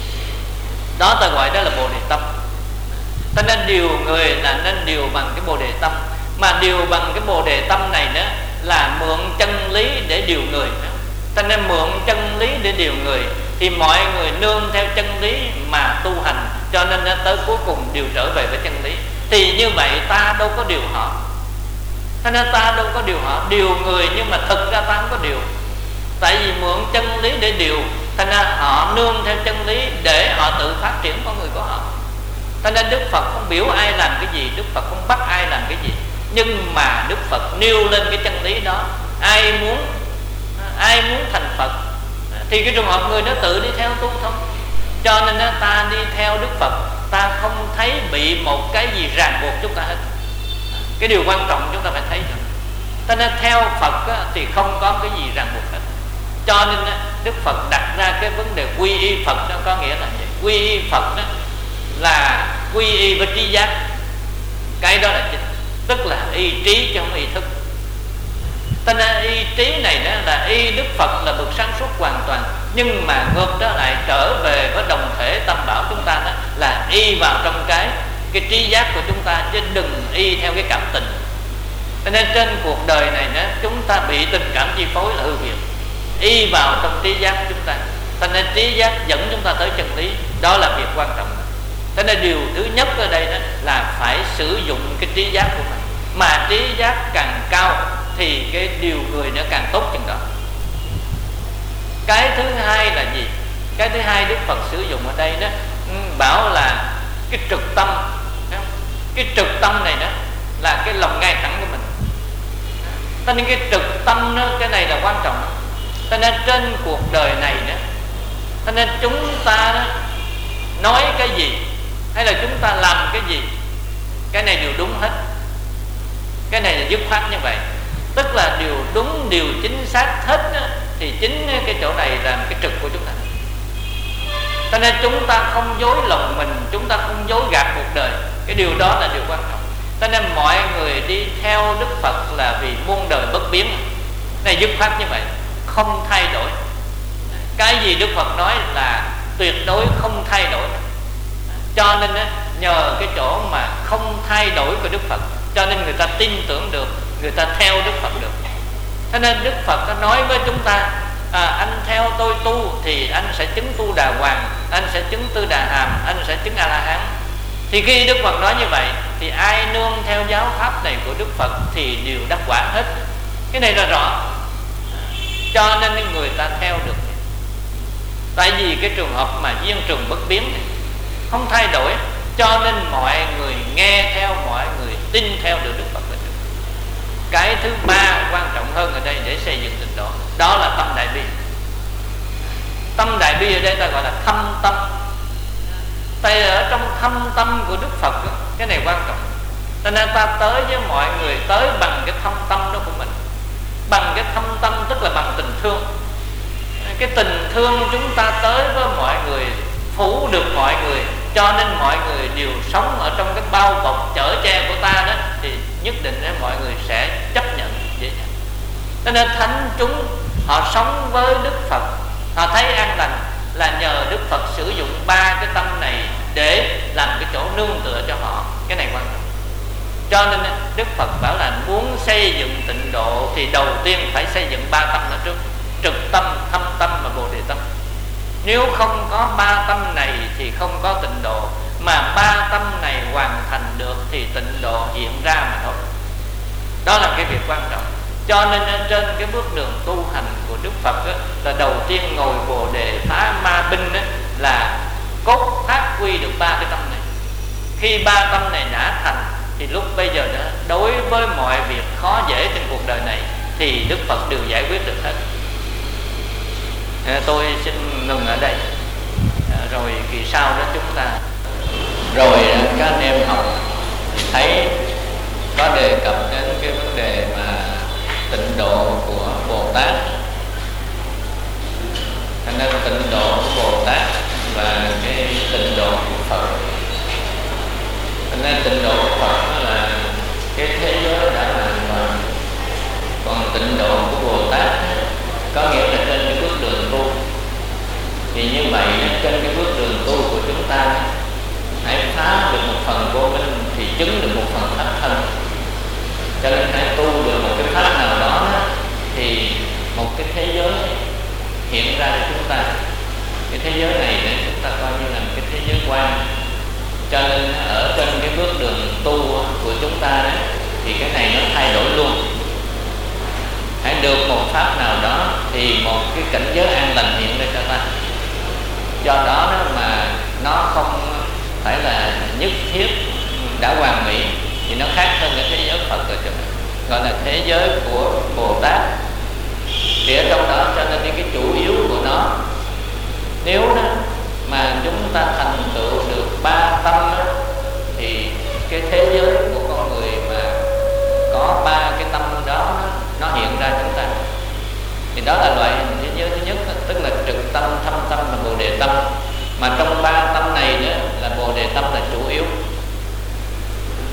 Đó ta gọi đó là bồ đề tâm. Cho nên điều người là nên điều bằng cái bồ đề tâm. Mà điều bằng cái bồ đề tâm này nữa là mượn chân lý để điều người nữa. Cho nên mượn chân lý để điều người thì mọi người nương theo chân lý mà tu hành. Cho nên tới cuối cùng đều trở về với chân lý. Thì như vậy ta đâu có điều họ. Cho nên ta đâu có điều họ, điều người nhưng mà thực ra ta không có điều. Tại vì mượn chân lý để điều, cho nên họ nương theo chân lý để họ tự phát triển con người của họ. Cho nên Đức Phật không biểu ai làm cái gì, Đức Phật không bắt ai làm cái gì. Nhưng mà Đức Phật nêu lên cái chân lý đó. Ai muốn ai muốn thành Phật thì cái trường hợp người đó tự đi theo tu thôi. Cho nên ta đi theo Đức Phật, ta không thấy bị một cái gì ràng buộc chúng ta hết. Cái điều quan trọng chúng ta phải thấy rồi. Cho nên theo Phật á, thì không có cái gì ràng buộc hết. Cho nên Đức Phật đặt ra cái vấn đề quy y Phật, nó có nghĩa là gì? Quy y Phật đó là quy y với trí giác, cái đó là chính, tức là y trí chứ không y thức. Cho nên y trí này đó là y Đức Phật là bậc sáng suốt hoàn toàn, nhưng mà ngược trở lại trở về với đồng thể tam bảo chúng ta đó là y vào trong cái cái trí giác của chúng ta, chứ đừng y theo cái cảm tình. Cho nên trên cuộc đời này đó, chúng ta bị tình cảm chi phối là hư việc, y vào trong trí giác chúng ta. Cho nên trí giác dẫn chúng ta tới chân lý, đó là việc quan trọng. Cho nên điều thứ nhất ở đây đó là phải sử dụng cái trí giác của mình, mà trí giác càng cao thì cái điều người nó càng tốt chừng đó. Cái thứ hai là gì? Cái thứ hai Đức Phật sử dụng ở đây đó bảo là cái trực tâm. Cái trực tâm này đó là cái lòng ngay thẳng của mình. Cho nên cái trực tâm đó, cái này là quan trọng. Cho nên trên cuộc đời này đó, cho nên chúng ta đó, nói cái gì hay là chúng ta làm cái gì, cái này đều đúng hết. Cái này là dứt khoát như vậy, tức là điều đúng, điều chính xác hết đó, thì chính cái chỗ này là cái trực của chúng ta. Cho nên chúng ta không dối lòng mình, chúng ta không dối gạt cuộc đời. Cái điều đó là điều quan trọng. Cho nên mọi người đi theo Đức Phật là vì muôn đời bất biến. Này dứt khoát như vậy, không thay đổi. Cái gì Đức Phật nói là tuyệt đối không thay đổi. Cho nên nhờ cái chỗ mà không thay đổi của Đức Phật, cho nên người ta tin tưởng được, người ta theo Đức Phật được. Cho nên Đức Phật có nói với chúng ta, à, anh theo tôi tu thì anh sẽ chứng tu đà hoàng, anh sẽ chứng tư đà hàm, anh sẽ chứng A La Hán. Thì khi Đức Phật nói như vậy thì ai nương theo giáo pháp này của Đức Phật thì đều đắc quả hết. Cái này là rõ. Cho nên người ta theo được. Tại vì cái trường hợp mà duyên trường bất biến này, không thay đổi, cho nên mọi người nghe theo, mọi người tin theo được Đức Phật. Cái thứ ba quan trọng hơn ở đây để xây dựng tịnh độ, đó là tâm đại bi. Tâm đại bi ở đây ta gọi là thâm tâm. Tại ở trong thâm tâm của Đức Phật, cái này quan trọng. Cho nên ta tới với mọi người tới bằng cái thâm tâm đó của mình. Bằng cái thâm tâm tức là bằng tình thương. Cái tình thương chúng ta tới với mọi người, phủ được mọi người, cho nên mọi người đều sống ở trong cái bao bọc chở che của ta đó, thì nhất định mọi người sẽ chấp nhận dễ dàng. Cho nên thánh chúng họ sống với Đức Phật, họ thấy an lành là nhờ Đức Phật sử dụng ba cái tâm này để làm cái chỗ nương tựa cho họ. Cái này quan trọng. Cho nên Đức Phật bảo là muốn xây dựng tịnh độ thì đầu tiên phải xây dựng ba tâm ở trước: trực tâm, thâm tâm và bồ đề tâm. Nếu không có ba tâm này thì không có tịnh độ, mà ba tâm này hoàn thành được thì tịnh độ hiện ra mà thôi. Đó là cái việc quan trọng. Cho nên trên cái bước đường tu hành của Đức Phật đó, là đầu tiên ngồi bồ đề phá ma binh đó, là cốt phát huy được ba cái tâm này. Khi ba tâm này đã thành thì lúc bây giờ đó, đối với mọi việc khó dễ trên cuộc đời này thì Đức Phật đều giải quyết được hết. Tôi xin ngừng ở đây, rồi kỳ sau đó chúng ta rồi các anh em học thấy có đề cập đến cái vấn đề mà tịnh độ của Bồ Tát. Cho nên tịnh độ của Bồ Tát và cái tịnh độ của Phật. Cho nên tịnh độ của Phật đó là cái thế giới đã hoàn toàn, còn tịnh độ của Bồ Tát có nghĩa là trên cái bước đường tu. Thì như vậy trên cái bước đường tu của chúng ta, hãy phá được một phần vô minh thì chứng được một phần pháp thân. Cho nên hãy tu được một cái pháp nào đó thì một cái thế giới hiện ra cho chúng ta. Cái thế giới này để chúng ta coi như là một cái thế giới quan. Cho nên ở trên cái bước đường tu của chúng ta đó, thì cái này nó thay đổi luôn. Hãy được một pháp nào đó thì một cái cảnh giới an lành hiện ra cho ta. Do đó, đó mà nó không phải là nhất thiết đã hoàn mỹ, thì nó khác hơn cái thế giới Phật rồi, gọi là thế giới của Bồ Tát. Thì ở trong đó cho nên cái chủ yếu của nó, nếu đó mà chúng ta thành tựu được ba tâm đó, thì cái thế giới của con người mà có ba cái tâm đó nó hiện ra chúng ta, thì đó là loại hình thế giới thứ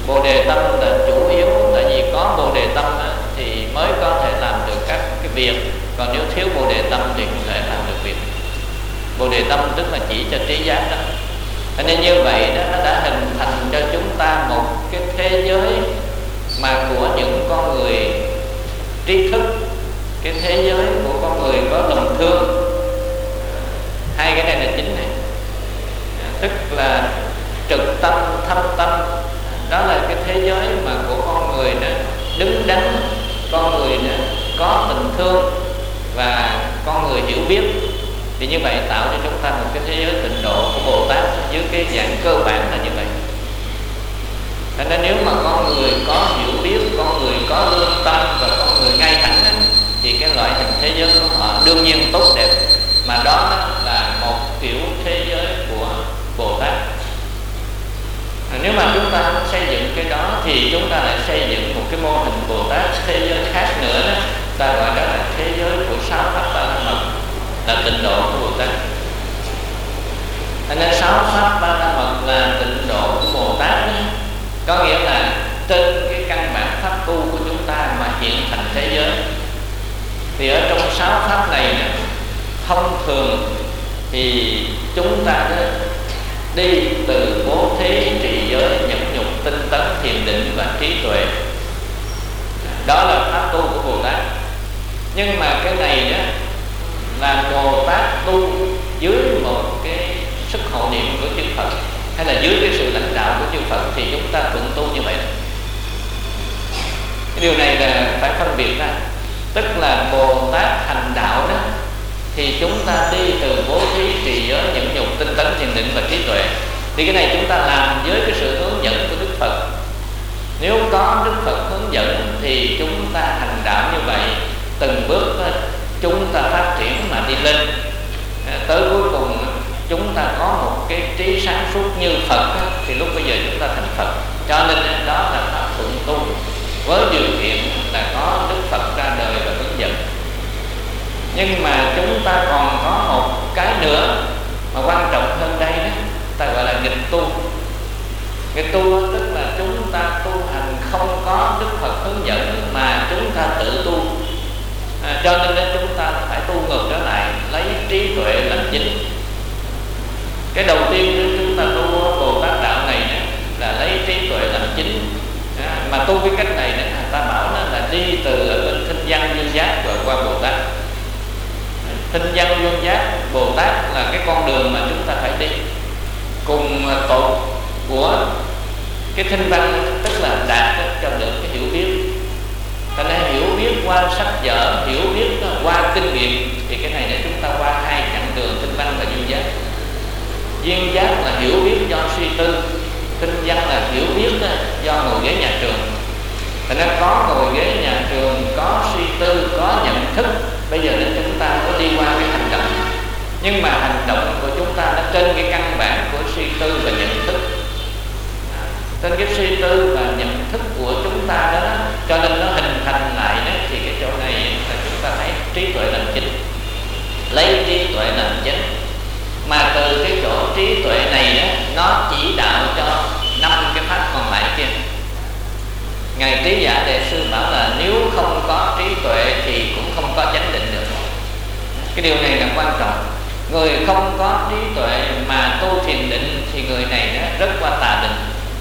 Bồ đề tâm là chủ yếu, tại vì có bồ đề tâm thì mới có thể làm được các cái việc, còn nếu thiếu bồ đề tâm thì không thể làm được việc. Bồ đề tâm tức là chỉ cho trí giác đó. Cho nên như vậy đó, nó đã hình thành cho chúng ta một cái thế giới mà của những con người trí thức, cái thế giới của con người có lòng thương. Hai cái này là chính này, tức là trực tâm, thâm tâm. Đó là cái thế giới mà của con người đó đứng đắn, con người đó có tình thương và con người hiểu biết. Thì như vậy tạo cho chúng ta một cái thế giới tịnh độ của Bồ Tát dưới cái dạng cơ bản là như vậy. Cho nên nếu mà con người có hiểu biết, con người có lương tâm và con người ngay thẳng đó, thì cái loại hình thế giới của họ đương nhiên tốt đẹp. Mà đó là một kiểu thế giới của Bồ Tát. À, nếu mà chúng ta không xây dựng cái đó thì chúng ta lại xây dựng một cái mô hình Bồ Tát thế giới khác nữa đó. Ta gọi đó là thế giới của sáu pháp ba la mật, là tịnh độ của Bồ Tát. Cho nên sáu pháp ba la mật là tịnh độ của Bồ Tát đó. Có nghĩa là trên cái căn bản pháp tu của chúng ta mà hiện thành thế giới. Thì ở trong sáu pháp này nè, thông thường thì chúng ta đó đi từ bố thí, trì giới, nhẫn nhục, tinh tấn, thiền định và trí tuệ. Đó là pháp tu của Bồ Tát. Nhưng mà cái này đó là Bồ Tát tu dưới một cái sức hộ niệm của chư Phật, hay là dưới cái sự lãnh đạo của chư Phật, thì chúng ta thuận tu như vậy. Cái điều này là phải phân biệt ra. Tức là Bồ Tát hành đạo đó thì chúng ta đi từ bố thí, trì giới, nhẫn nhục, tinh tấn, thiền định và trí tuệ. Thì cái này chúng ta làm với cái sự hướng dẫn của Đức Phật. Nếu có Đức Phật hướng dẫn thì chúng ta hành đạo như vậy, từng bước chúng ta phát triển mà đi lên. Tới cuối cùng chúng ta có một cái trí sáng suốt như Phật, thì lúc bây giờ chúng ta thành Phật. Cho nên đó là pháp thuận tu, với điều kiện là có Đức Phật ra đời và hướng dẫn. Nhưng mà chúng ta còn có một cái nữa mà quan trọng hơn đây đó, ta gọi là nghịch tu. Nghịch tu tức là chúng ta tu hành không có Đức Phật hướng dẫn mà chúng ta tự tu. À, cho nên chúng ta phải tu ngược trở lại, lấy trí tuệ làm chính. Cái đầu tiên chúng ta tu Bồ Tát đạo này là lấy trí tuệ làm chính. À, mà tu cái cách này người ta bảo nó là đi từ ở bên thinh văn duyên giác rồi qua Bồ Tát. Thinh văn duyên giác Bồ Tát là cái con đường mà chúng ta phải đi. Cùng tột của cái thinh văn tức là đạt cho được cái hiểu biết. Cho nên hiểu biết qua sách vở, hiểu biết qua kinh nghiệm, thì cái này để chúng ta qua hai chặng đường thinh văn và duyên giác. Duyên giác là hiểu biết do suy tư, thinh văn là hiểu biết do ngồi ghế nhà trường. Cho nên có ngồi ghế nhà trường, có suy tư, có nhận thức. Bây giờ nên chúng ta có đi qua cái hành động. Nhưng mà hành động của chúng ta nó trên cái căn bản của suy tư và nhận thức. Trên cái suy tư và nhận thức của chúng ta đó, cho nên nó hình thành lại đó, thì cái chỗ này là chúng ta thấy trí tuệ làm chính, lấy trí tuệ làm chính. Mà từ cái chỗ trí tuệ này đó, nó chỉ đạo cho năm cái pháp còn lại kia. Ngài Trí Giả Đề Sư bảo là nếu không có trí tuệ thì cũng không có chánh định được. Cái điều này là quan trọng. Người không có trí tuệ mà tu thiền định thì người này đó rất qua tà định.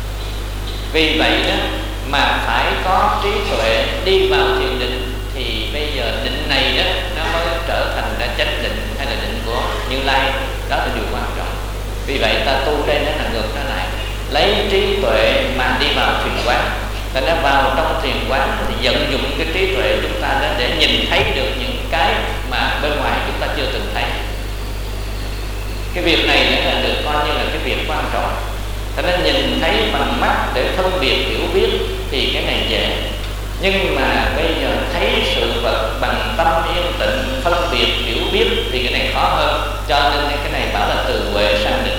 Vì vậy đó mà phải có trí tuệ đi vào thiền định, thì bây giờ định này đó nó mới trở thành là chánh định hay là định của Như Lai. Đó là điều quan trọng. Vì vậy ta tu đây nó là ngược trở lại, lấy trí tuệ mà đi vào thiền quán. Ta đã vào trong thiền quán thì vận dụng cái trí tuệ chúng ta đó để nhìn thấy được những cái mà bên ngoài chúng ta chưa từng thấy. Cái việc này nó là được coi như là cái việc quan trọng. Cho nên nhìn thấy bằng mắt để phân biệt hiểu biết thì cái này dễ. Nhưng mà bây giờ thấy sự vật bằng tâm yên tịnh, phân biệt hiểu biết thì cái này khó hơn. Cho nên cái này bảo là từ huệ sang định.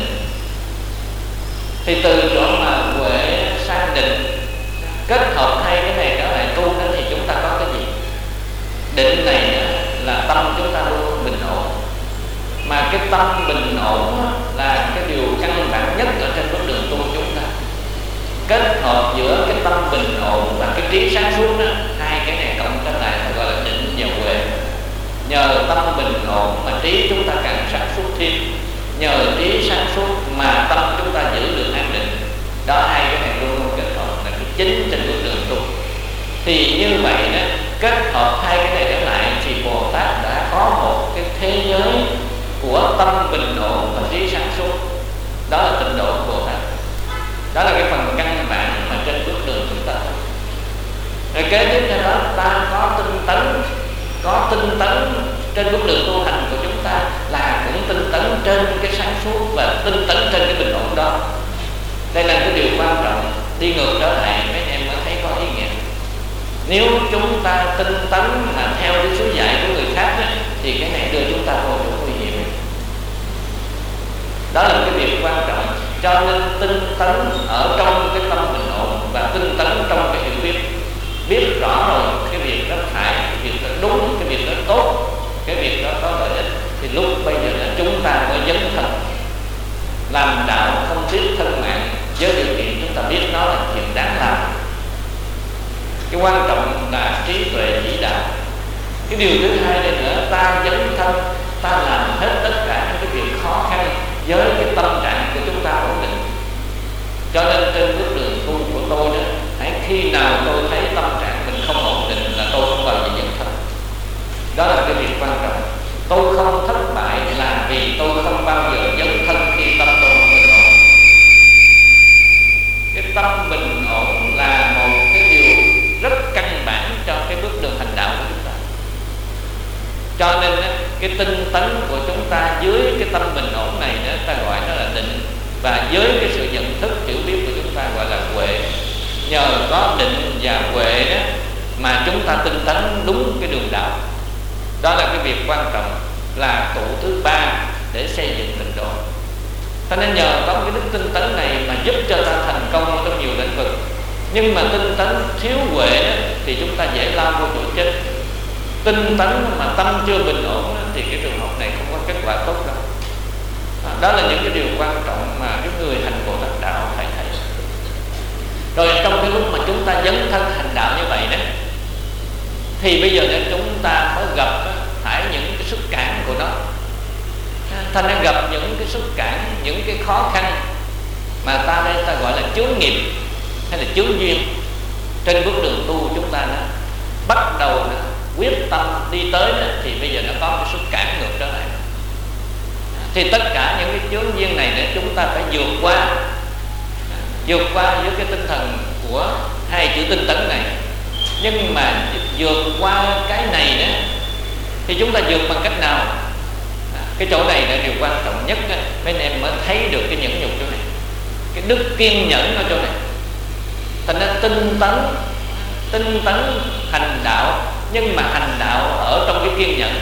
Thì từ chỗ mà huệ sang định kết hợp hai cái này trở lại tu đó, thì chúng ta có cái gì? Định này là tâm chúng ta luôn bình ổn. Mà cái tâm bình ổn là cái điều căn bản nhất ở trên bước đường tu chúng ta. Kết hợp giữa nhờ trí sáng suốt mà tâm chúng ta giữ được an định. Đó, hai cái này luôn luôn kết hợp là cái chính trên bước đường tu. Thì như vậy đó, kết hợp hai cái này trở lại thì Bồ Tát đã có một cái thế giới của tâm bình ổn và trí sáng suốt. Đó là tịnh độ của Bồ Tát. Đó là cái phần căn bản mà trên bước đường chúng ta. Rồi kế tiếp theo đó, ta có tinh tấn. Có tinh tấn trên bước đường tu hành của chúng ta là cũng tinh tấn trên cái sáng suốt và tinh tấn trên cái bình ổn đó. Đây là cái điều quan trọng. Đi ngược trở lại mấy em mới thấy có ý nghĩa. Nếu chúng ta tinh tấn mà theo cái số dạy của người khác ấy, thì cái này đưa chúng ta vô chỗ nguy hiểm. Đó là cái việc quan trọng. Cho nên tinh tấn ở trong cái tâm bình ổn và tinh tấn trong cái hiểu biết. Biết rõ rồi cái việc đó phải, cái việc đó đúng, cái việc đó tốt, cái việc đó có lợi ích, thì lúc bây giờ là chúng ta mới dấn thân làm đạo, không tiếc thân mạng với điều kiện chúng ta biết nó là chuyện đáng làm. Cái quan trọng là trí tuệ chỉ đạo. Cái điều thứ hai đây nữa, ta dấn thân, ta làm hết tất cả những cái việc khó khăn với cái tâm trạng của chúng ta ổn định. Cho nên trên bước đường tu của tôi đó, hãy khi nào tôi thấy tâm trạng mình không ổn định là tôi không bao giờ dấn thân. Đó là cái việc quan trọng. Tôi không thất bại là vì tôi không bao giờ dấn thân khi tâm tôi không bình ổn. Cái tâm bình ổn là một cái điều rất căn bản cho cái bước đường hành đạo của chúng ta. Cho nên cái tinh tấn của chúng ta dưới cái tâm bình ổn này đó, ta gọi nó là định. Và với cái sự nhận thức hiểu biết của chúng ta gọi là huệ. Nhờ có định và huệ đó mà chúng ta tinh tấn đúng cái đường đạo. Đó là cái việc quan trọng, là trụ thứ ba để xây dựng tịnh độ. Cho nên nhờ có cái đức tinh tấn này mà giúp cho ta thành công trong nhiều lĩnh vực. Nhưng mà tinh tấn thiếu huệ đó, thì chúng ta dễ lao vô chỗ chết. Tinh tấn mà tâm chưa bình ổn đó, thì cái trường hợp này không có kết quả tốt đâu. Đó là những cái điều quan trọng mà cái người hành Bồ Tát đạo phải thấy. Rồi trong cái lúc mà chúng ta dấn thân hành đạo như vậy đó, thì bây giờ để chúng ta mới gặp phải những cái xúc cản của nó. Thành ra gặp những cái xúc cản, những cái khó khăn mà ta đây ta gọi là chướng nghiệp hay là chướng duyên. Trên bước đường tu chúng ta đó, bắt đầu đó, quyết tâm đi tới đó, thì bây giờ nó có cái xúc cản ngược trở lại. Thì tất cả những cái chướng duyên này để chúng ta phải vượt qua. Vượt qua với cái tinh thần của hai chữ tinh tấn này. Nhưng mà vượt qua cái này đó, thì chúng ta vượt bằng cách nào? Cái chỗ này là điều quan trọng nhất đó, mấy anh em mới thấy được cái nhẫn nhục chỗ này. Cái đức kiên nhẫn ở chỗ này. Thành ra tinh tấn, tinh tấn hành đạo, nhưng mà hành đạo ở trong cái kiên nhẫn,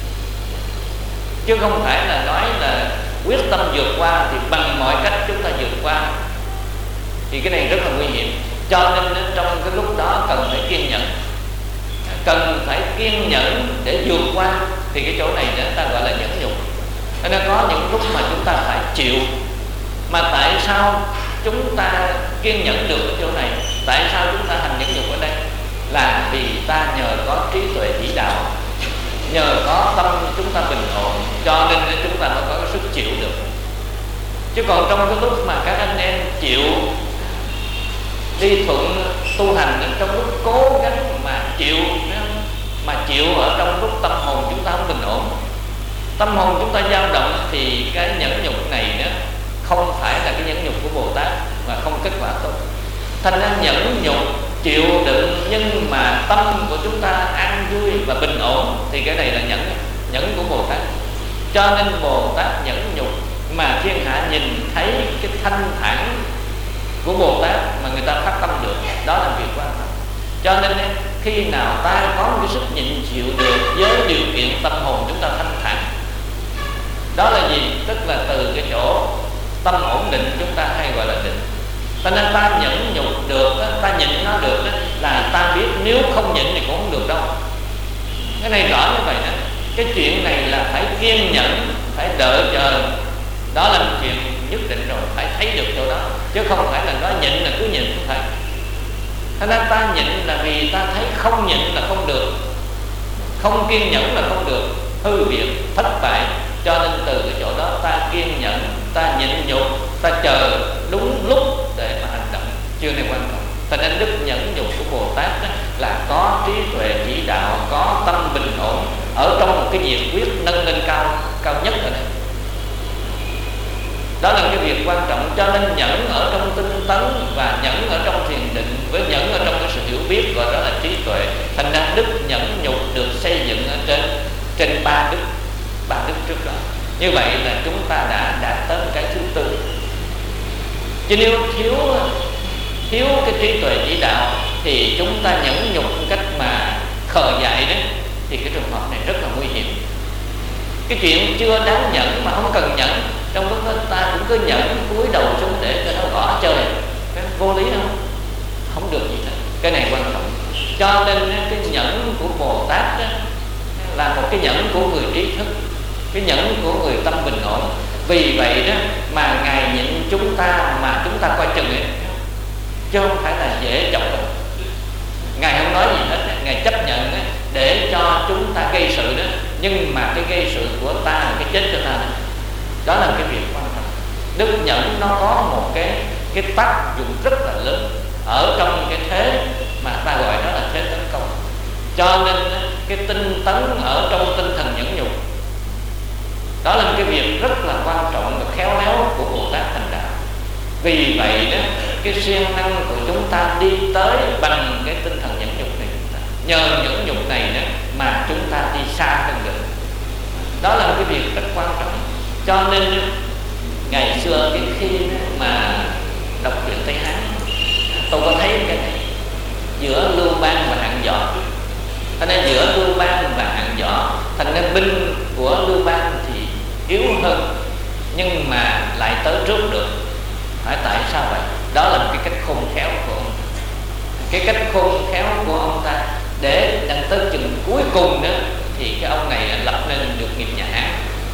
chứ không phải là nói là quyết tâm vượt qua thì bằng mọi cách chúng ta vượt qua. Thì cái này rất là nguy hiểm. Cho nên trong cái lúc đó cần phải kiên nhẫn, cần phải kiên nhẫn để vượt qua. Thì cái chỗ này nữa ta gọi là nhẫn nhục. Nó có những lúc mà chúng ta phải chịu. Mà tại sao chúng ta kiên nhẫn được ở chỗ này? Tại sao chúng ta hành nhẫn nhục ở đây? Là vì ta nhờ có trí tuệ chỉ đạo, nhờ có tâm chúng ta bình ổn, cho nên chúng ta mới có cái sức chịu được. Chứ còn trong cái lúc mà các anh em chịu đi thuận tu hành, trong lúc cố gắng mà chịu, mà chịu ở trong lúc tâm hồn chúng ta không bình ổn, tâm hồn chúng ta dao động, thì cái nhẫn nhục này nữa không phải là cái nhẫn nhục của Bồ Tát, mà không kết quả tốt. Thành ra nhẫn nhục chịu đựng nhưng mà tâm của chúng ta an vui và bình ổn, thì cái này là nhẫn nhẫn của Bồ Tát. Cho nên Bồ Tát nhẫn nhục mà thiên hạ nhìn thấy cái thanh thản của Bồ Tát mà người ta phát tâm được, đó là việc quan trọng. Cho nên khi nào ta có một cái sức nhịn chịu được với điều kiện tâm hồn chúng ta thanh thản, đó là gì? Tức là từ cái chỗ tâm ổn định chúng ta hay gọi là định. Cho nên ta nhẫn nhục được, ta nhịn nó được, là ta biết nếu không nhịn thì cũng không được đâu. Cái này rõ như vậy đó. Cái chuyện này là phải kiên nhẫn, phải đợi chờ. Đó là một chuyện nhất định rồi, phải thấy được chỗ đó, chứ không phải là nói nhịn là cứ nhịn, không phải. Thế nên ta nhịn là vì ta thấy không nhịn là không được, không kiên nhẫn là không được, hư việc, thất bại. Cho nên từ cái chỗ đó ta kiên nhẫn ta nhịn nhục, ta chờ đúng lúc để mà hành động. Chương này quan trọng. Thành nên đức nhẫn nhục của Bồ Tát đó, là có trí tuệ chỉ đạo, có tâm bình ổn ở trong một cái nhiệt quyết nâng lên cao cao nhất rồi đấy. Đó là cái việc quan trọng. Cho nên nhẫn ở trong tinh tấn và nhẫn ở trong thiền định với nhẫn ở trong cái sự hiểu biết gọi đó là trí tuệ. Thành ra đức nhẫn nhục được xây dựng ở trên trên ba đức, ba đức trước đó. Như vậy là chúng ta đã đạt tới cái thứ tư. Chứ nếu thiếu thiếu cái trí tuệ chỉ đạo thì chúng ta nhẫn nhục một cách mà khờ dại đấy, thì cái trường hợp này rất là nguy hiểm. Cái chuyện chưa đáng nhẫn mà không cần nhẫn, trong lúc đó ta cũng cứ nhẫn cúi đầu xuống để cho nó gõ trời, cái vô lý không? Không được gì hết. Cái này quan trọng. Cho nên cái nhẫn của Bồ Tát đó, là một cái nhẫn của người trí thức, cái nhẫn của người tâm bình ổn. Vì vậy đó mà Ngài nhịn chúng ta mà chúng ta coi chừng ấy, chứ không phải là dễ chọc đâu. Ngài không nói gì hết, Ngài chấp nhận để cho chúng ta gây sự đó, nhưng mà cái gây sự của ta là cái chết cho ta đó. Đó là cái việc quan trọng. Đức nhẫn nó có một cái cái tác dụng rất là lớn ở trong cái thế mà ta gọi đó là thế tấn công. Cho nên cái tinh tấn ở trong tinh thần nhẫn nhục, đó là một cái việc rất là quan trọng và khéo léo của Bồ Tát thành đạo. Vì vậy đó, cái siêng năng của chúng ta đi tới bằng cái tinh thần nhẫn nhục này, chúng ta nhờ nhẫn nhục này đó mà chúng ta đi xa hơn được. Đó là một cái việc rất quan trọng. Cho nên ngày xưa cái khi mà đọc truyện Tây Hán, tôi có thấy cái này giữa Lưu Bang và Hạng Võ. Thành nên giữa Lưu Bang và Hạng Võ, thành nên binh của Lưu Bang thì yếu hơn nhưng mà lại tới trước được. Hỏi tại sao vậy? Đó là một cái cách khôn khéo của ông ta. Cái cách khôn khéo của ông ta để đằng tới chừng cuối cùng đó thì cái ông này lập nên được nghiệp nhà Hán.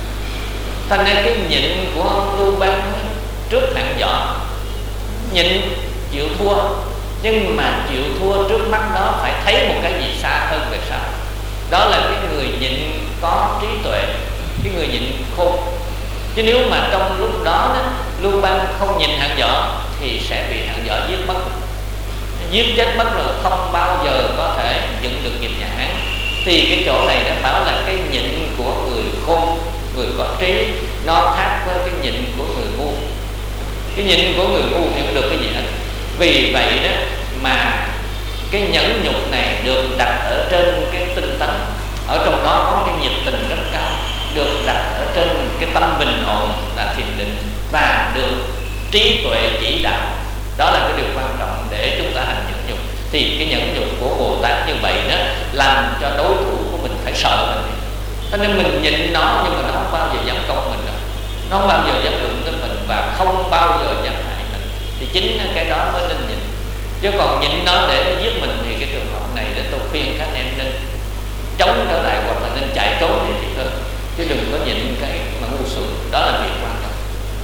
Thành nên cái nhịn của ông Lưu Bang trước Hạng Võ, nhịn chịu thua, nhưng mà chịu thua trước mắt đó phải thấy một cái gì xa hơn về sau. Đó là cái người nhịn có trí tuệ, cái người nhịn khôn. Chứ nếu mà trong lúc đó, đó Lưu Bang không nhịn Hạng Võ thì sẽ bị Hạng Võ giết mất. Giết chết mất rồi không bao giờ có thể dựng được nghiệp nhà Hán. Thì cái chỗ này đã bảo là cái nhịn của người khôn, người có trí, nó khác với cái nhịn của người ngu. Cái nhịn của người ngu thì không được cái gì hết. Vì vậy đó mà cái nhẫn nhục này được đặt ở trên cái tinh tấn, ở trong đó có cái nhiệt tình rất cao, được đặt ở trên cái tâm bình ổn là thiền định, và được trí tuệ chỉ đạo. Đó là cái điều quan trọng để chúng ta hành nhẫn nhục. Thì cái nhẫn nhục của Bồ Tát như vậy đó làm cho đối thủ của mình phải sợ mình. Cho nên mình nhịn nó, nhưng mà nó không bao giờ dám công mình đâu. Nó không bao giờ dám đụng tới mình và không bao giờ dám hại mình. Thì chính cái đó mới nên nhịn. Chứ còn nhịn nó để nó giết mình thì cái trường hợp này để tôi khuyên các em nên chống trở lại hoặc là nên chạy trốn thì thiệt hơn. Chứ đừng có nhịn cái mà ngu xuẩn. Đó là việc quan trọng.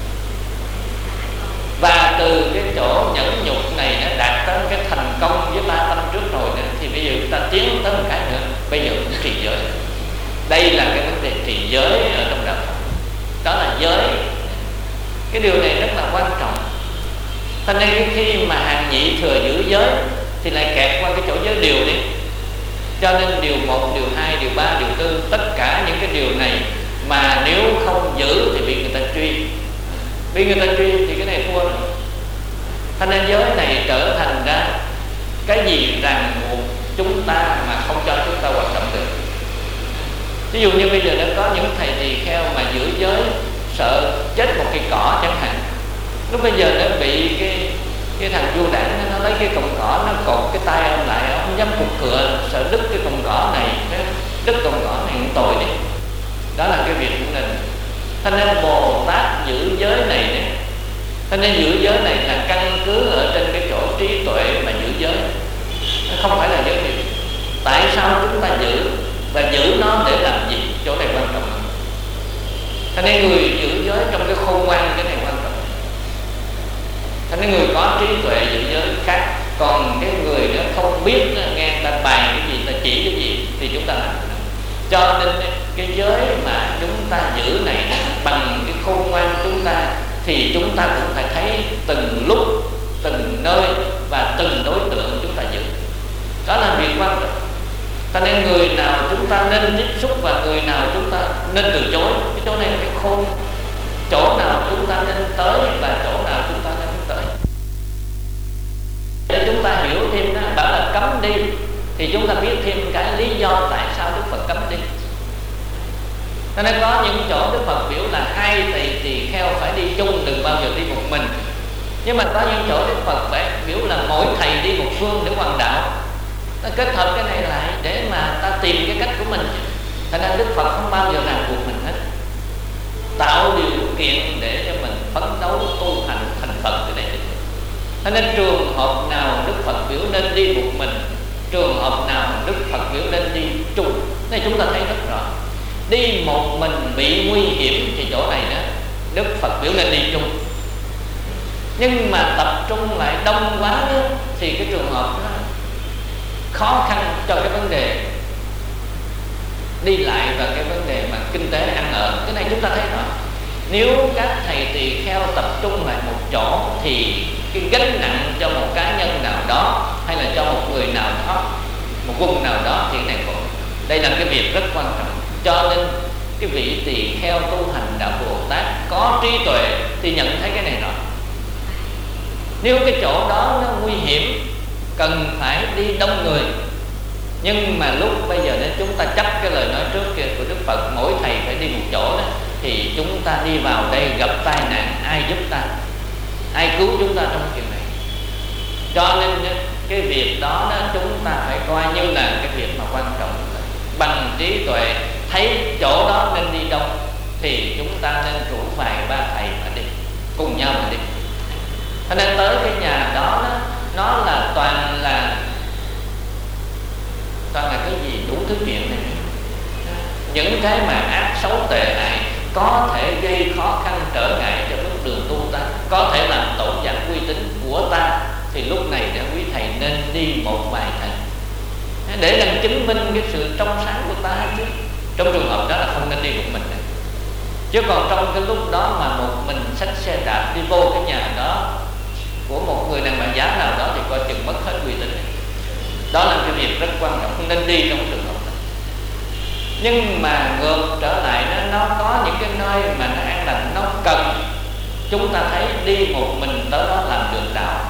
Và từ cái chỗ nhẫn nhục này nó đạt tới cái thành công với ba tâm trước rồi nữa, thì bây giờ chúng ta tiến tới một cái nữa. Bây giờ cũng trì giới. Đây là cái vấn đề trì giới ở trong đạo Phật. Đó là giới. Cái điều này rất là quan trọng. Cho nên khi mà hàng nhị thừa giữ giới thì lại kẹt qua cái chỗ giới điều đi. Cho nên điều một, điều hai, điều ba, điều tư, tất cả những cái điều này mà nếu không giữ thì bị người ta truy. Bị người ta truy thì cái này thua rồi. Cho nên giới này trở thành ra cái gì ràng buộc chúng ta mà không cho chúng ta hoạt động được. Ví dụ như bây giờ nó có những thầy tỳ kheo mà giữ giới sợ chết một cây cỏ chẳng hạn. Lúc bây giờ nó bị cái cái thằng vua đảng nó lấy cái cọng cỏ nó cột cái tay ông lại, ông không dám cục cửa, sợ đứt cái cọng cỏ này, đứt cọng cỏ này cũng tội đi. Đó là cái việc của mình. Cho nên Bồ Tát giữ giới này nè. Cho nên giữ giới này là căn cứ ở trên cái chỗ trí tuệ mà giữ giới, nó không phải là giới điều. Tại sao chúng ta giữ và giữ nó để làm gì? Chỗ này quan trọng. Cho nên người giữ giới trong cái khôn ngoan, cái này quan trọng. Cho nên người có trí tuệ giữ giới khác. Còn cái người đó không biết, nghe ta bàn cái gì, ta chỉ cái gì thì chúng ta làm. Cho nên cái giới mà chúng ta giữ này bằng cái khôn ngoan chúng ta thì chúng ta cũng phải thấy từng lúc, từng nơi và từng đối tượng chúng ta giữ. Đó là việc quan trọng. Cho nên người nào chúng ta nên tiếp xúc và người nào chúng ta nên từ chối. Cái chỗ này là cái khôn. Chỗ nào chúng ta nên tới và chỗ nào chúng ta nên tới. Để chúng ta hiểu thêm đó, bảo là cấm đi, thì chúng ta biết thêm cái lý do tại sao Đức Phật cấm đi. Cho nên có những chỗ Đức Phật biểu là hai thầy tỳ kheo phải đi chung, đừng bao giờ đi một mình. Nhưng mà có những chỗ Đức Phật phải biểu là mỗi thầy đi một phương để hoàn đạo. Ta kết hợp cái này lại để mà ta tìm cái cách của mình. Cho nên Đức Phật không bao giờ ràng buộc mình hết, tạo điều kiện để cho mình phấn đấu tu hành thành Phật từ đây. Cho nên trường hợp nào Đức Phật biểu nên đi một mình, trường hợp nào Đức Phật biểu nên đi chung. Này chúng ta thấy rất rõ. Đi một mình bị nguy hiểm thì chỗ này đó Đức Phật biểu nên đi chung. Nhưng mà tập trung lại đông quá đó, thì cái trường hợp đó khó khăn cho cái vấn đề đi lại và cái vấn đề mà kinh tế ăn ở. Cái này chúng ta thấy rõ. Nếu các thầy tỳ kheo tập trung lại một chỗ thì cái gánh nặng cho một cá nhân nào đó hay là cho một người nào đó, một vùng nào đó thì cái này khổ. Đây là cái việc rất quan trọng. Cho nên cái vị tỳ kheo tu hành đạo Bồ Tát có trí tuệ thì nhận thấy cái này rõ. Nếu cái chỗ đó nó nguy hiểm, cần phải đi đông người, nhưng mà lúc bây giờ nếu chúng ta chấp cái lời nói trước kia của Đức Phật, mỗi thầy phải đi một chỗ đó, thì chúng ta đi vào đây gặp tai nạn, ai giúp ta, ai cứu chúng ta trong chuyện này. Cho nên cái việc đó, đó chúng ta phải coi như là cái việc mà quan trọng. Bằng trí tuệ thấy chỗ đó nên đi đông thì chúng ta nên rủ vài ba thầy mà đi cùng nhau mà đi. Cho nên tới cái nhà đó, đó nó là toàn là toàn là cái gì đủ thứ chuyện này, những cái mà ác xấu tệ hại có thể gây khó khăn trở ngại cho bước đường tu ta, có thể làm tổn giảm uy tín của ta, thì lúc này để quý thầy nên đi một vài thầy để làm chứng minh cái sự trong sáng của ta chứ. Trong trường hợp đó là không nên đi một mình này. Chứ còn trong cái lúc đó mà một mình xách xe đạp đi vô cái nhà đó của một người đàn bà giá nào đó thì coi chừng mất hết uy tín. Đó là cái việc rất quan trọng, không nên đi trong trường hợp đó. Nhưng mà ngược trở lại nó, nó có những cái nơi mà nó an lành, nó cần chúng ta thấy đi một mình tới đó làm đường đạo.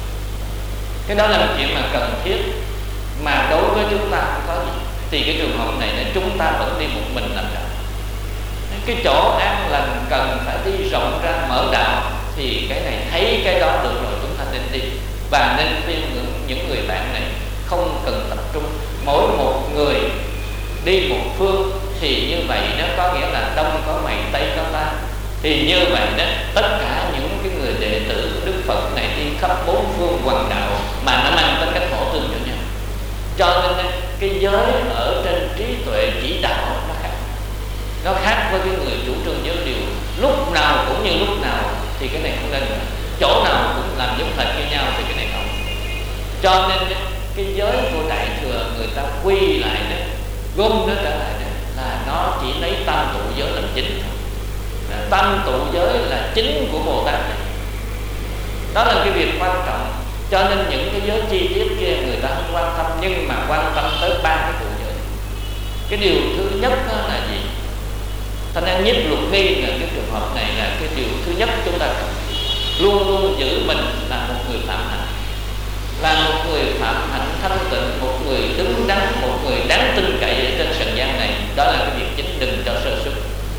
Cái đó là một chuyện mà cần thiết, mà đối với chúng ta không có gì. Thì cái trường hợp này nên chúng ta vẫn đi một mình làm đạo. Cái chỗ an lành cần phải đi rộng ra mở đạo, thì cái này thấy cái đó được rồi chúng ta nên đi. Và nên khuyên những người bạn này không cần tập trung mỗi một người đi một phương, thì như vậy nó có nghĩa là đông có mày tây có ta. Thì như vậy đó, tất cả những cái người đệ tử của Đức Phật này đi khắp bốn phương hoàng đạo mà nó mang tính cách hỗ tương cho nhau. Cho nên cái giới ở trên trí tuệ chỉ đạo nó khác, nó khác với cái người chủ trương giới điều lúc nào cũng như lúc nào, thì cái này không nên. Chỗ nào cũng làm giống hệt như nhau thì cái này không. Cho nên cái giới của Đại Thừa người ta quy lại đó, gom nó trở lại đó, là nó chỉ lấy tam tụ giới làm chính. Tam tụ giới là chính của Bồ Tát này. Đó là cái việc quan trọng. Cho nên những cái giới chi tiết kia người ta không quan tâm, nhưng mà quan tâm tới ba cái tụ giới. Cái điều thứ nhất là gì? Thành ra nhiếp luật nghi là cái trường hợp này là cái điều thứ nhất chúng ta cần luôn luôn giữ mình là một người phạm hạnh, là một người phạm hạnh thanh tịnh, một người đứng đắn, một người đáng tin cậy ở trên sân gian này. Đó là cái việc chính, đừng cho sơ suất.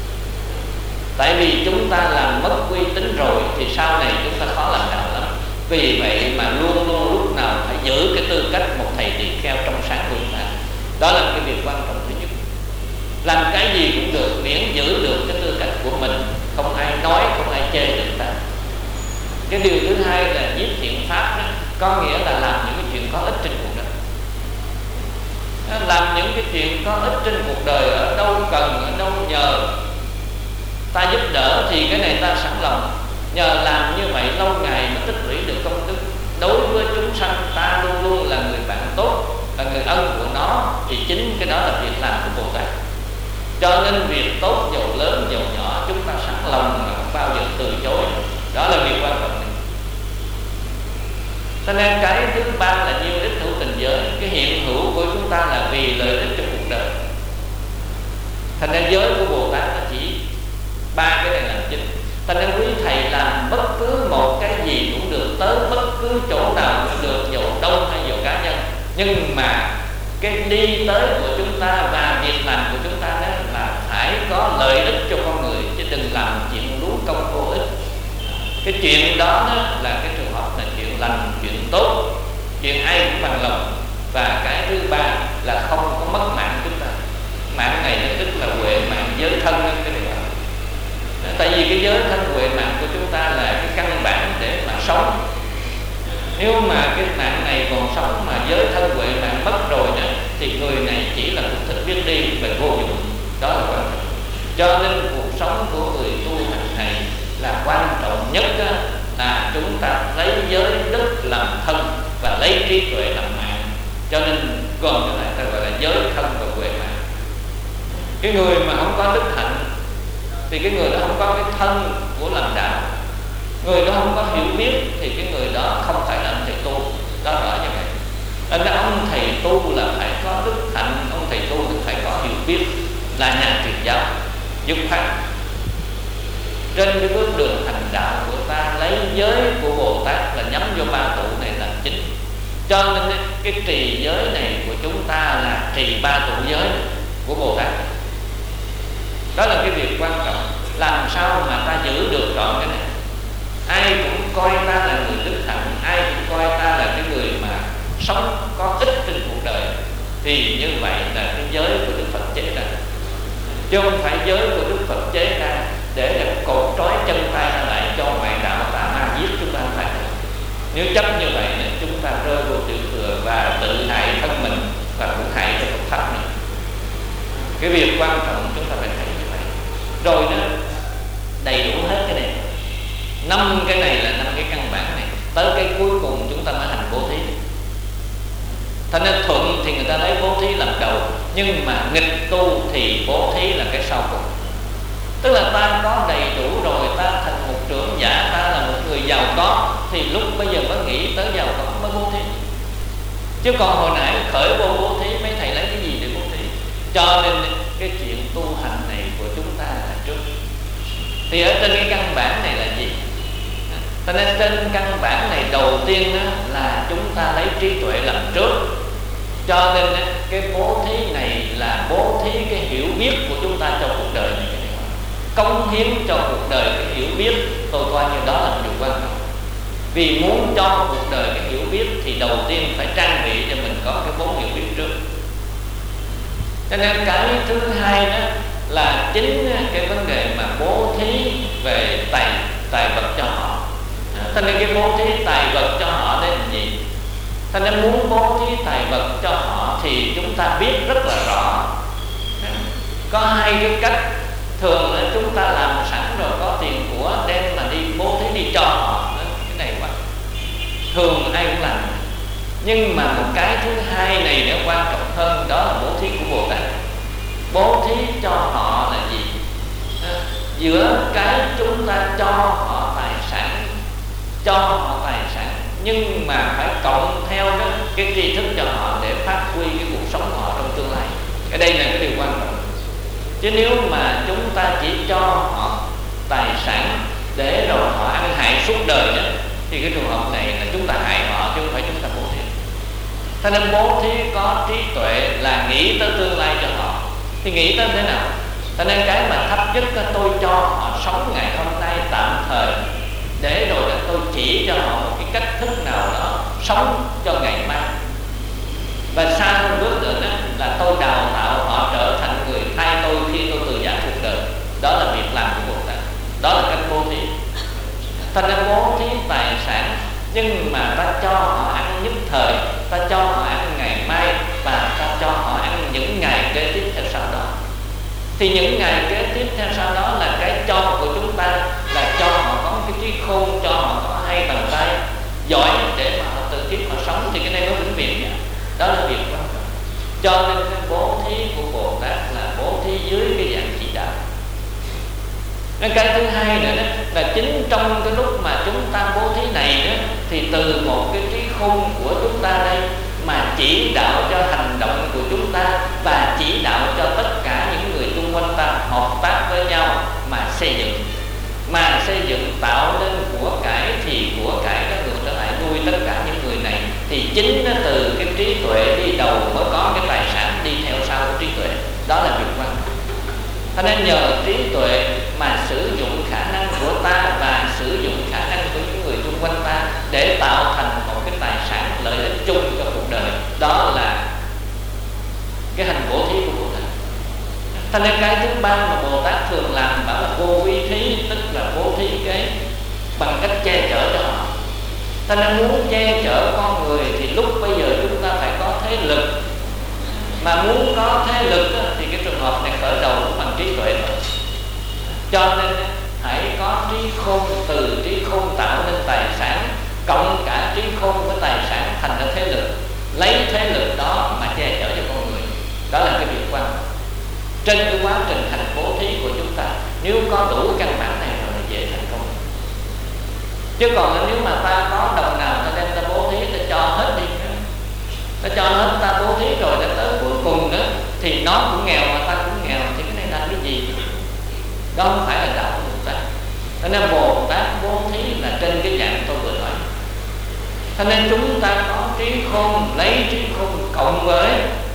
Tại vì chúng ta làm mất uy tín rồi thì sau này chúng ta khó làm đạo lắm. Vì vậy mà luôn luôn lúc nào phải giữ cái tư cách một thầy tỳ kheo trong sáng của chúng ta. Đó là cái việc quan trọng thứ nhất. Làm cái gì cũng được miễn giữ được cái tư cách của mình, không ai nói, không ai chê được ta. Cái điều thứ hai là nhiếp thiện pháp đó, có nghĩa là làm những cái chuyện có ích trên cuộc đời. Làm những cái chuyện có ích trên cuộc đời, ở đâu cần, ở đâu nhờ ta giúp đỡ thì cái này ta sẵn lòng. Nhờ làm như vậy lâu ngày nó tích lũy được công đức. Đối với chúng sanh ta luôn luôn là người bạn tốt, là người ân của nó, thì chính cái đó là việc làm của Bồ Tát. Cho nên việc tốt dầu lớn dầu nhỏ chúng ta sẵn lòng mà không bao giờ từ chối. Đó là việc quan trọng này. Cho nên cái thứ ba là nhiêu ích hữu tình giới. Cái hiện hữu của chúng ta là vì lợi ích cho cuộc đời. Thành ra giới của Bồ Tát là chỉ ba cái này làm chính. Thành ra quý thầy làm bất cứ một cái gì cũng được, tới bất cứ chỗ nào cũng được, dầu đông hay dầu cá nhân, nhưng mà cái đi tới của chúng ta và việc làm của chúng ta đó là phải có lợi ích cho con người, chứ đừng làm chuyện lú công vô ích. Cái chuyện đó, đó là cái trường hợp là chuyện lành, chuyện tốt, chuyện ai cũng bằng lòng. Và cái thứ ba là không có mất mạng chúng ta. Mạng này nó tức là huệ mạng giới thân cái này. Tại vì cái giới thân huệ mạng của chúng ta là cái căn bản để mà sống. Nếu mà cái mạng này còn sống mà giới thân huệ mạng mất rồi đó, thì người này chỉ là một thực biết đi về vô dụng. Đó là quan trọng. Cho nên cuộc sống của người tu hành này là quan trọng nhất đó, là chúng ta lấy giới đức làm thân và lấy trí tuệ làm mạng. Cho nên còn cái này ta gọi là giới thân và huệ mạng. Cái người mà không có đức hạnh thì cái người đó không có cái thân của làm đạo, người đó không có hiểu biết thì cái người đó không phải là ông thầy tu. Đó rõ như vậy. Nên là ông thầy tu là phải có đức hạnh, ông thầy tu thì phải có hiểu biết, là nhà truyền giáo dứt khoát. Trên cái bước đường thành đạo của ta lấy giới của Bồ Tát là nhắm vô ba tụ này là chính. Cho nên cái trì giới này của chúng ta là trì ba tụ giới của Bồ Tát. Đó là cái việc quan trọng. Làm sao mà ta giữ được trọn cái này? Ai cũng coi ta là người đức hạnh, ai cũng coi ta là cái người mà sống có ích trên cuộc đời, thì như vậy là cái giới của Đức Phật chế ra, chứ không phải giới của Đức Phật chế ra để là cột trói chân tay ra lại cho ngoại đạo tà ma giết chúng ta. Phải. Nếu chấp như vậy thì chúng ta rơi vô tiểu thừa và tự hại thân mình và cũng hại cho Phật pháp nữa. Cái việc quan trọng chúng ta phải thấy như vậy. Rồi nó đầy đủ hết cái này. Năm cái này là năm cái căn bản này. Tới cái cuối cùng chúng ta mới hành bố thí. Thành nên thuận thì người ta lấy bố thí làm đầu, nhưng mà nghịch tu thì bố thí là cái sau cùng. Tức là ta có đầy đủ rồi, ta thành một trưởng giả, ta là một người giàu có, thì lúc bây giờ mới nghĩ tới giàu có mới bố thí. Chứ còn hồi nãy khởi vô bố thí, mấy thầy lấy cái gì để bố thí? Cho nên cái chuyện tu hành này của chúng ta là trước. Thì ở trên cái căn bản này là gì? Cho nên trên căn bản này đầu tiên đó là chúng ta lấy trí tuệ làm trước. Cho nên cái bố thí này là bố thí cái hiểu biết của chúng ta cho cuộc đời này. Cống hiến cho cuộc đời cái hiểu biết, tôi coi như đó là điều quan trọng. Vì muốn cho cuộc đời cái hiểu biết thì đầu tiên phải trang bị cho mình có cái vốn hiểu biết trước. Cho nên cái thứ hai đó là chính cái vấn đề mà bố thí về tài tài vật cho họ. Cho nên cái bố thí tài vật cho họ đây là gì? Cho nên muốn bố thí tài vật cho họ thì chúng ta biết rất là rõ. Có hai cái cách. Thường là chúng ta làm sẵn rồi, có tiền của đem mà đi bố thí, đi cho họ. Cái này quá thường ai cũng làm. Nhưng mà một cái thứ hai này nữa quan trọng hơn, đó là bố thí của Bồ Tát. Bố thí cho họ là gì? Giữa cái chúng ta cho họ tài sản, cho họ tài sản, nhưng mà phải cộng theo đó cái tri thức cho họ để phát huy cái cuộc sống của họ trong tương lai. Cái đây là cái điều quan trọng. Chứ nếu mà chúng ta chỉ cho họ tài sản để rồi họ ăn hại suốt đời đó, thì cái trường hợp này là chúng ta hại họ chứ không phải chúng ta bố thí. Cho nên bố thí có trí tuệ là nghĩ tới tương lai cho họ. Thì nghĩ tới thế nào? Cho nên cái mà thấp nhất là tôi cho họ sống ngày hôm nay tạm thời, để rồi là tôi chỉ cho họ một cái cách thức nào đó sống cho ngày mai. Và xa hơn bước nữa đó, là tôi đào tạo họ trở thành người thay tôi khi tôi từ giã cuộc đời. Đó là việc làm của Bồ Tát. Đó là cách bố thí. Thành ra bố thí tài sản, nhưng mà ta cho họ ăn nhất thời, ta cho họ ăn ngày mai, và ta cho họ ăn những ngày kế tiếp theo sau đó. Thì những ngày kế tiếp theo sau đó là cái cho của chúng ta, là cho họ có cái trí khôn, cho họ có hai bàn tay giỏi để mà họ tự tiếp họ sống. Thì cái này nó vĩnh viễn nhé. Đó là việc quan trọng. Cho nên cái bố thí của Bồ Tát là bố thí dưới cái dạng chỉ đạo. Nên cái thứ hai nữa đó là chính trong cái lúc mà tam bố thí này đó, thì từ một cái trí khôn của chúng ta đây mà chỉ đạo cho hành động của chúng ta và chỉ đạo cho tất cả những người xung quanh ta hợp tác với nhau mà xây dựng, mà xây dựng tạo nên của cải, thì của cải nó ngược trở lại nuôi tất cả những người này. Thì chính nó từ cái trí tuệ đi đầu mới có cái tài sản đi theo sau của trí tuệ. Đó là việc quan trọng. Cho nên nhờ trí tuệ mà sử dụng khả năng của ta và sử dụng khả năng của những người xung quanh ta để tạo thành một cái tài sản lợi ích chung cho cuộc đời. Đó là cái hành bố thí của Bồ Tát. Cho nên cái thứ ba mà Bồ Tát thường làm bảo là vô vi thí, tức là bố thí cái bằng cách che chở cho họ. Cho nên muốn che chở con người thì lúc bây giờ chúng ta phải có thế lực. Mà muốn có thế lực thì cái trường hợp này khởi đầu cũng bằng trí tuệ thôi. Cho nên hãy có trí khôn, từ trí khôn tạo nên tài sản, cộng cả trí khôn với tài sản thành ra thế lực. Lấy thế lực đó mà che chở cho con người. Đó là cái việc quan trọng. Trên cái quá trình hành bố thí của chúng ta, nếu có đủ căn bản này rồi là dễ thành công. Chứ còn nếu mà ta có đồng nào ta đem ta bố thí, ta cho hết đi, ta cho hết, ta bố thí rồi ta tới cuối cùng nữa thì nó cũng nghèo mà ta cũng nghèo, thì cái này là cái gì? Đó không phải là đạo của Bồ Tát. Cho nên Bồ Tát bố thí là trên cái dạng tôi vừa nói. Cho nên chúng ta có trí khôn, lấy trí khôn cộng với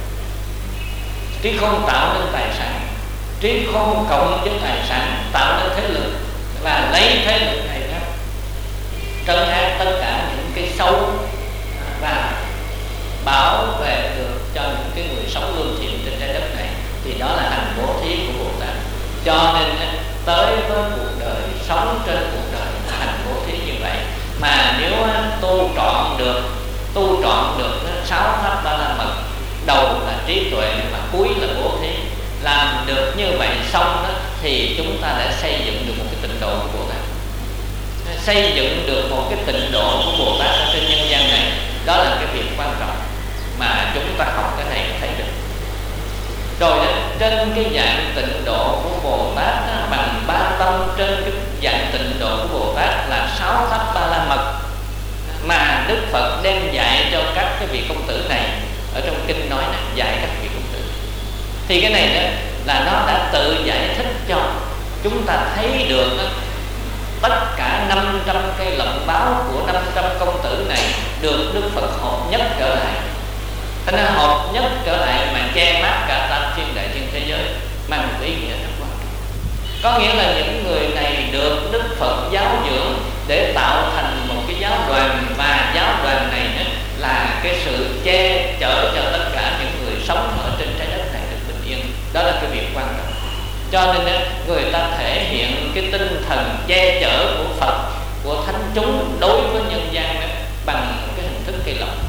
trí khôn tạo nên tài sản, trí khôn cộng với tài sản tạo nên thế lực, và lấy thế lực này đó trấn áp tất cả những cái xấu và bảo vệ được cho những cái người sống lương thiện trên trái đất này. Thì đó là hành bố thí của Bồ Tát. Cho nên tới với cuộc đời, sống trên cuộc đời là hành bố thí như vậy. Mà nếu tu trọn được, tu trọn được sáu pháp ba la mật, đầu là trí tuệ mà cuối là bố thí, làm được như vậy xong đó, thì chúng ta đã xây dựng được một cái tịnh độ của Bồ Tát, xây dựng được một cái tịnh độ của Bồ Tát ở trên nhân gian này. Đó là cái việc quan trọng mà chúng ta học cái này thấy được. Rồi đó, trên cái dạng tịnh độ của Bồ Tát đó, bằng ba tâm, trên cái dạng tịnh độ của Bồ Tát là sáu pháp ba la mật mà Đức Phật đem dạy cho các cái vị công tử này. Ở trong kinh nói này, dạy các vị công tử. Thì cái này đó là nó đã tự giải thích cho chúng ta thấy được đó, tất cả năm trăm cây lọng báo của năm trăm công tử này được Đức Phật hợp nhất trở lại. Thế nên hợp nhất trở lại mà che mát cả tam thiên đại thiên thế giới, mang một ý nghĩa rất quan trọng. Có nghĩa là những người này được Đức Phật giáo dưỡng để tạo thành một cái giáo đoàn, và giáo đoàn này là cái sự che chở cho tất cả những người sống ở trên trái đất này được bình yên. Đó là cái việc quan trọng. Cho nên người ta thể hiện cái tinh thần che chở của Phật, của thánh chúng đối với nhân gian đó, bằng cái hình thức cây lọng.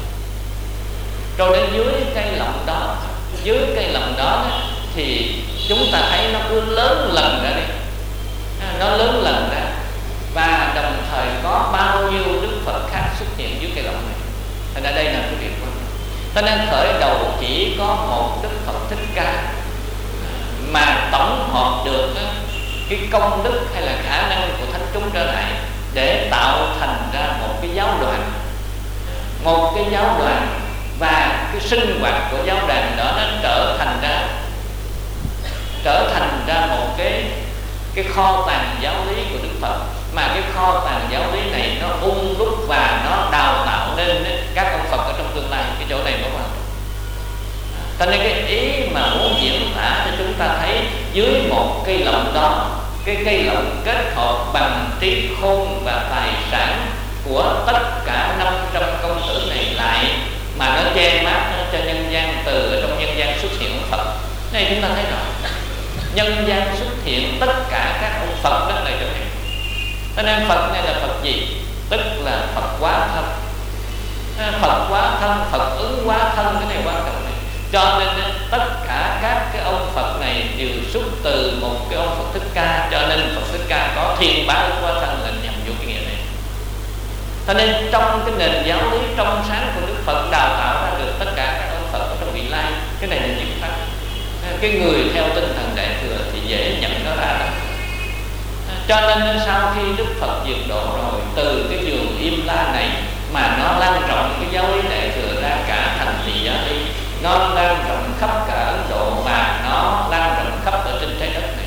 Rồi đến dưới cây lọng đó, dưới cây lọng đó thì chúng ta thấy nó cứ lớn lần ra đi, nó lớn lần ra, và đồng thời có bao nhiêu Đức Phật khác xuất hiện dưới cây lọng này. Thành ra đây là cái việc quan trọng. Cho nên khởi đầu chỉ có một Đức Phật Thích Ca mà tổng hợp được cái công đức hay là khả năng của thánh chúng trở lại để tạo thành ra một cái giáo đoàn, một cái giáo đoàn, và cái sinh hoạt của giáo đoàn đó nó trở thành ra trở thành ra một cái cái kho tàng giáo lý của Đức Phật. Mà cái kho tàng giáo lý này nó ung đúc và nó đào tạo nên các ông Phật ở trong tương lai. Cái chỗ này mới quan trọng. Cho nên cái ý mà muốn diễn tả cho chúng ta thấy dưới một cây lọng đó, cái cây lọng kết hợp bằng trí khôn và tài sản của tất cả năm trăm công tử này lại, mà nó che mát cho nhân gian, từ ở trong nhân gian xuất hiện ông Phật. Này chúng ta thấy rõ, nhân gian xuất hiện tất cả các ông Phật đất này trở này. Cho nên Phật này là Phật gì? Tức là Phật quá thân. Phật quá thân, Phật ứng quá thân, cái này quan trọng này. Cho nên tất cả các cái ông Phật này đều xuất từ một cái ông Phật Thích Ca. Cho nên Phật Thích Ca có thiên bá ứng quá thân là nhằm vô cái nghĩa này. Cho nên trong cái nền giáo lý trong sáng của Đức Phật đào tạo ra được tất cả các ông Phật ở trong vị lai. Cái này là những pháp. Cái người theo tinh thần Đại Thừa thì dễ nhận nó ra đó. Cho nên sau khi Đức Phật diệt độ rồi, từ cái vườn Im La này mà nó lan rộng cái giáo lý Đại Thừa ra cả thành thị Giá Ly, nó lan rộng khắp cả Ấn Độ và nó lan rộng khắp ở trên trái đất này.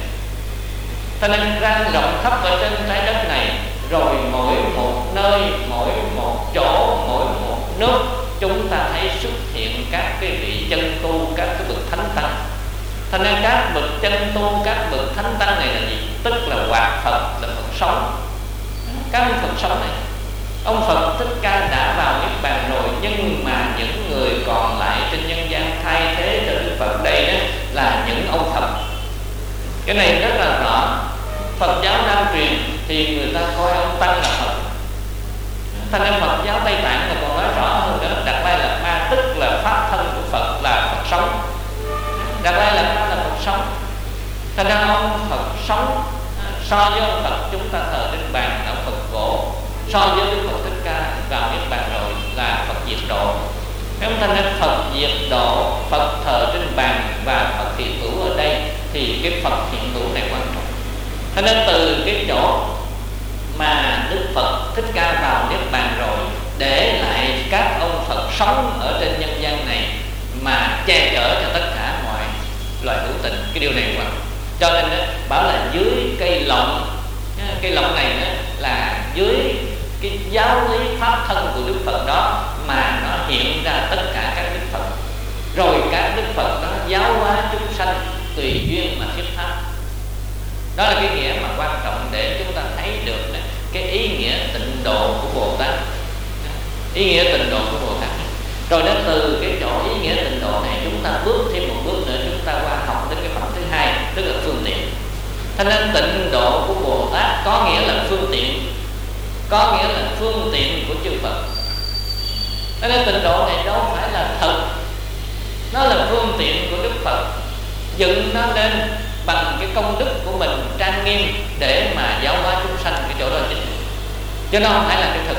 Cho nên lan rộng khắp ở trên trái đất này, rồi mỗi một nơi, mỗi một chỗ, mỗi một nước chúng ta thấy xuất hiện các cái vị chân tu, các cái bậc thánh tăng. Cho nên các bậc chân tu, các bậc thánh tăng này là gì? Tức là hoạt Phật, là Phật sống. Các ông Phật sống này, ông Phật Thích Ca đã vào Niết Bàn rồi, nhưng mà những người còn lại trên nhân gian thay thế cho Đức Phật đây đó là những ông Phật. Cái này rất là rõ. Phật giáo Nam truyền thì người ta coi ông Tăng là Phật. Thành ra Phật giáo Tây Tạng là còn nói rõ hơn nữa. Đạt Lai Lạt Ma tức là pháp thân của Phật, là Phật sống. Đạt Lai Lạt Ma là Phật sống. Thành ra ông Phật sống so với ông Phật chúng ta thờ trên bàn là ông Phật gỗ, so với Đức Phật Thích Ca vào Niết Bàn rồi là Phật diệt độ. Nếu thành ra Phật diệt độ, Phật thờ trên bàn và Phật hiện hữu ở đây thì cái Phật hiện hữu này quan trọng. Cho nên từ cái chỗ mà Đức Phật Thích Ca vào Niết Bàn rồi, để lại các ông Phật sống ở trên nhân gian này mà che chở cho tất cả mọi loài hữu tình. Cái điều này quan trọng. Cho nên đó, bảo là dưới cây lọng, cây lọng này đó, là dưới cái giáo lý pháp thân của Đức Phật đó mà nó hiện ra tất cả các Đức Phật. Rồi các Đức Phật đó giáo hóa chúng sanh tùy duyên mà thuyết pháp. Đó là cái nghĩa mà quan trọng để chúng ta thấy được đó, cái ý nghĩa tịnh độ của Bồ Tát. Ý nghĩa tịnh độ của Bồ Tát. Rồi đó, từ cái chỗ ý nghĩa tịnh độ này chúng ta bước thêm một bước nữa, chúng ta qua học đến cái phẩm thứ hai, tức là phương tiện. Cho nên tịnh độ của Bồ Tát có nghĩa là phương tiện, có nghĩa là phương tiện của chư Phật. Cho nên tịnh độ này đâu phải là thật, nó là phương tiện của Đức Phật, dựng nó lên bằng cái công đức của mình trang nghiêm để mà giáo hóa chúng sanh. Cái chỗ đó chính, chứ nó không phải là cái thực.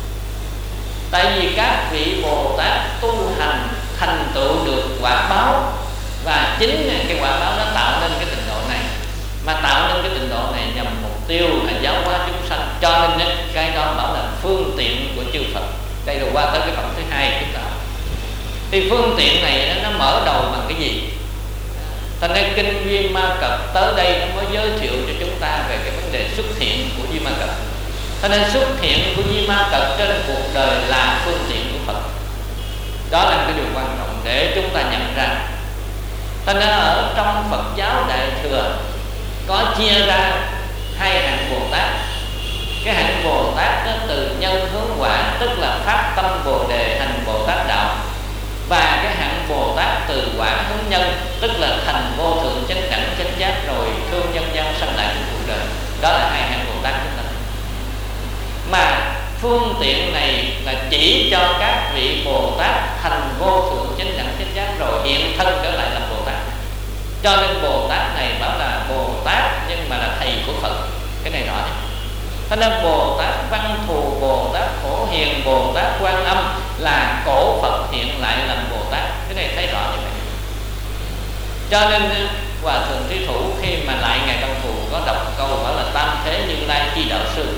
Tại vì các vị Bồ Tát tu hành thành tựu được quả báo, và chính cái quả báo nó tạo nên cái tịnh độ này. Mà tạo nên cái tịnh độ này nhằm mục tiêu là giáo hóa chúng sanh. Cho nên cái đó bảo là phương tiện của chư Phật. Đây là qua tới cái phẩm thứ hai chúng ta. Thì phương tiện này nó mở đầu bằng cái gì? Thành ra kinh Duy Ma Cập tới đây nó mới giới thiệu cho chúng ta về cái vấn đề xuất hiện của Duy Ma Cập. Cho nên xuất hiện của Duy Ma Cập trên cuộc đời là phương tiện của Phật. Đó là cái điều quan trọng để chúng ta nhận ra. Cho nên ở trong Phật giáo Đại Thừa có chia ra hai hạng Bồ Tát. Cái hạng Bồ Tát đó từ nhân hướng quả, tức là phát tâm Bồ Đề hành Bồ Tát đạo. Và cái hạng Bồ Tát từ quả hướng nhân, tức là thành vô thượng chánh đẳng chánh giác rồi thương nhân gian sanh lại trong cuộc đời. Đó là hai hạng Bồ Tát chúng ta. Mà phương tiện này là chỉ cho các vị Bồ Tát thành vô thượng chánh đẳng chánh giác rồi hiện thân trở lại làm Bồ Tát. Cho nên Bồ Tát này bảo là Bồ Tát nhưng mà là thầy của Phật. Cái này rõ nhé. Cho nên Bồ Tát Văn Thù, Bồ Tát Phổ Hiền, Bồ Tát Quan Âm là cổ Phật hiện lại làm Bồ Tát. Cái này thấy rõ như vậy. Cho nên Hòa Thượng Thí Thủ khi mà lại Ngài Văn Thù có đọc câu bảo là tam thế Như Lai chi đạo sư.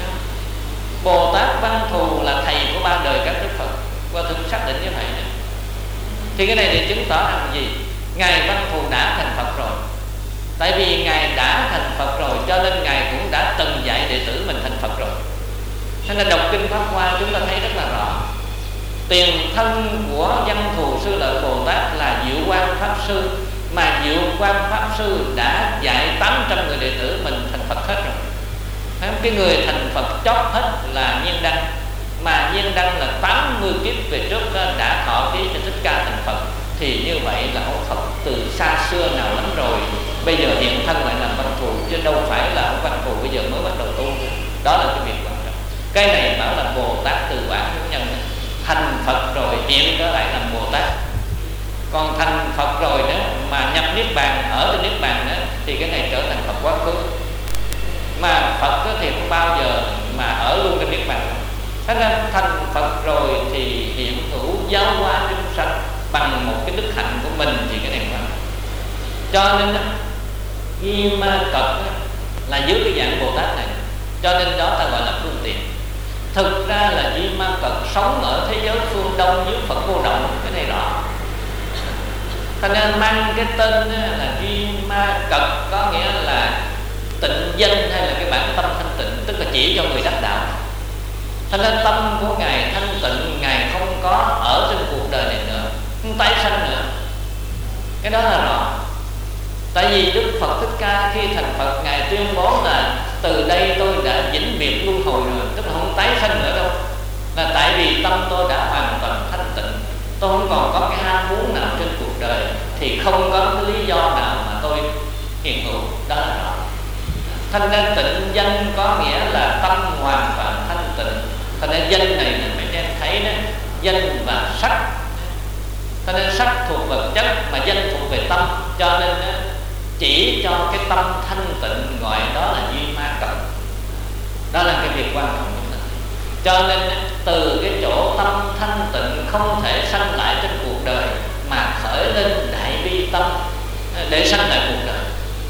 Bồ Tát Văn Thù là thầy của ba đời các Đức Phật. Hòa Thượng xác định như vậy nữa. Thì cái này để chứng tỏ rằng gì? Ngài Văn Thù đã thành Phật rồi. Tại vì Ngài đã thành Phật rồi cho nên Ngài cũng đã từng dạy đệ tử mình thành Phật rồi. Thế nên đọc kinh Pháp Hoa chúng ta thấy rất là rõ. Tiền thân của Văn Thù Sư Lợi Bồ Tát là Diệu Quang Pháp Sư, mà Diệu Quang Pháp Sư đã dạy tám trăm người đệ tử mình thành Phật hết rồi. Cái người thành Phật chót hết là Nhiên Đăng, mà Nhiên Đăng là tám mươi kiếp về trước đã thọ ký cho Thích Ca thành Phật. Thì như vậy là ông Phật từ xa xưa nào lắm rồi, bây giờ hiện thân lại làm Văn Thù, chứ đâu phải là ông Văn Thù bây giờ mới bắt đầu tu. Đó là cái việc quan trọng. Cái này bảo là Bồ Tát từ quả hướng nhân, thành Phật rồi hiện trở lại làm Bồ Tát. Còn thành Phật rồi đó mà nhập Niết Bàn, ở trên Niết Bàn đó, thì cái này trở thành Phật quá khứ. Mà Phật thì không bao giờ mà ở luôn trên Niết Bàn. Thế nên thành Phật rồi thì hiện hữu giáo hóa chúng sanh bằng một cái đức hạnh của mình, thì cái này quan trọng. Cho nên Duy Ma Cập là dưới cái dạng Bồ Tát này, cho nên đó ta gọi là phương tiện. Thực ra là Duy Ma Cật sống ở thế giới phương Đông dưới Phật Vô Động, cái này rõ. Cho nên mang cái tên là Duy Ma Cật có nghĩa là tịnh danh, hay là cái bản tâm thanh tịnh, tức là chỉ cho người đắc đạo. Cho nên tâm của Ngài thanh tịnh, Ngài không có ở trên cuộc đời này nữa, không tái sanh nữa. Cái đó là rõ. Tại vì Đức Phật Thích Ca khi thành Phật, Ngài tuyên bố là từ đây tôi đã vĩnh biệt luân hồi rồi, tức là không tái sanh nữa đâu. Là tại vì tâm tôi đã hoàn toàn thanh tịnh, tôi không còn có cái ham muốn nào trên cuộc đời, thì không có cái lý do nào mà tôi hiện hữu. Đó là rõ. Thành ra tịnh danh có nghĩa là tâm hoàn toàn thanh tịnh. Thành ra danh này là mấy em thấy đó, danh và sắc. Thành ra sắc thuộc vật chất mà danh thuộc về tâm, cho nên chỉ cho cái tâm thanh tịnh gọi đó là Duy Ma Cật. Đó là cái việc quan trọng. Cho nên từ cái chỗ tâm thanh tịnh không thể sanh lại trên cuộc đời, mà khởi lên đại bi tâm để sanh lại cuộc đời.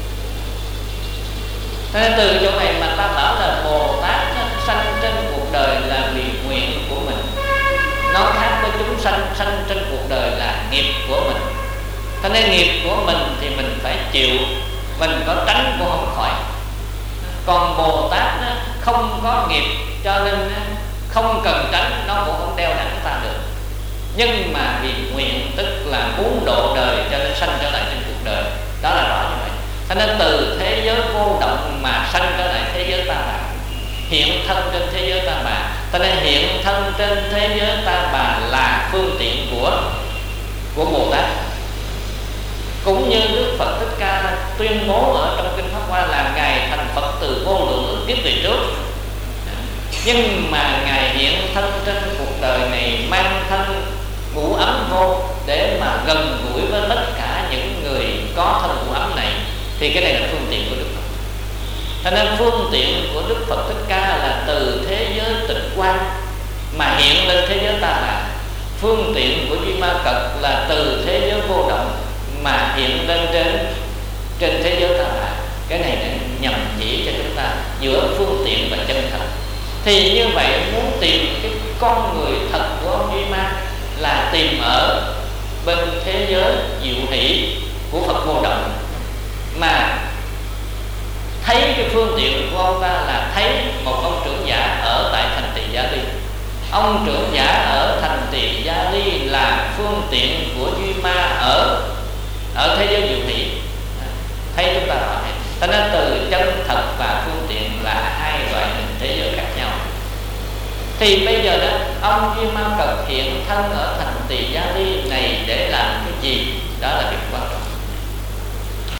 Thế nên từ chỗ này mà ta bảo là Bồ Tát sanh trên cuộc đời là vì nguyện của mình. Nó khác với chúng sanh, sanh trên cuộc đời là nghiệp của mình. Thế nên nghiệp của mình thì mình phải chịu, mình có tránh cũng không khỏi. Còn Bồ Tát không có nghiệp, cho nên không cần tránh, nó cũng không đeo đẳng ta được. Nhưng mà vì nguyện, tức là muốn độ đời, cho nên sanh trở lại trên cuộc đời. Đó là rõ như vậy. Cho nên từ thế giới vô động mà sanh trở lại thế giới ta bà, hiện thân trên thế giới ta bà. Cho nên hiện thân trên thế giới ta bà là phương tiện của của Bồ Tát. Cũng như Đức Phật Thích Ca tuyên bố ở trong kinh Pháp Hoa là Ngài thành Phật từ vô lượng ức kiếp về trước, nhưng mà Ngài hiện thân trên cuộc đời này mang thân ngũ ấm vô để mà gần gũi với tất cả những người có thân ngũ ấm này. Thì cái này là phương tiện của Đức Phật. Cho nên phương tiện của Đức Phật Thích Ca là từ thế giới tịch quan mà hiện lên thế giới ta bà. Phương tiện của Duy Ma Cật là từ thế giới vô động mà hiện lên trên trên thế giới ta bà. Cái này để nhằm chỉ cho chúng ta giữa phương tiện và chân thật. Thì như vậy muốn tìm cái con người thật của ông Duy Ma là tìm ở bên thế giới diệu hỷ của Phật Vô Động, mà thấy cái phương tiện của ông ta là thấy một ông trưởng giả ở tại thành Tỳ Gia Ly. Ông trưởng giả ở thành Tỳ Gia Ly là phương tiện của Duy Ma ở ở thế giới diệu hỷ. Thấy chúng ta rõ này. Cho nên từ chân thật và phương tiện là hai loại hình thế giới khác nhau. Thì bây giờ đó, ông Duy Ma Cật hiện thân ở thành Tỳ Gia Ly này để làm cái gì? Đó là việc quan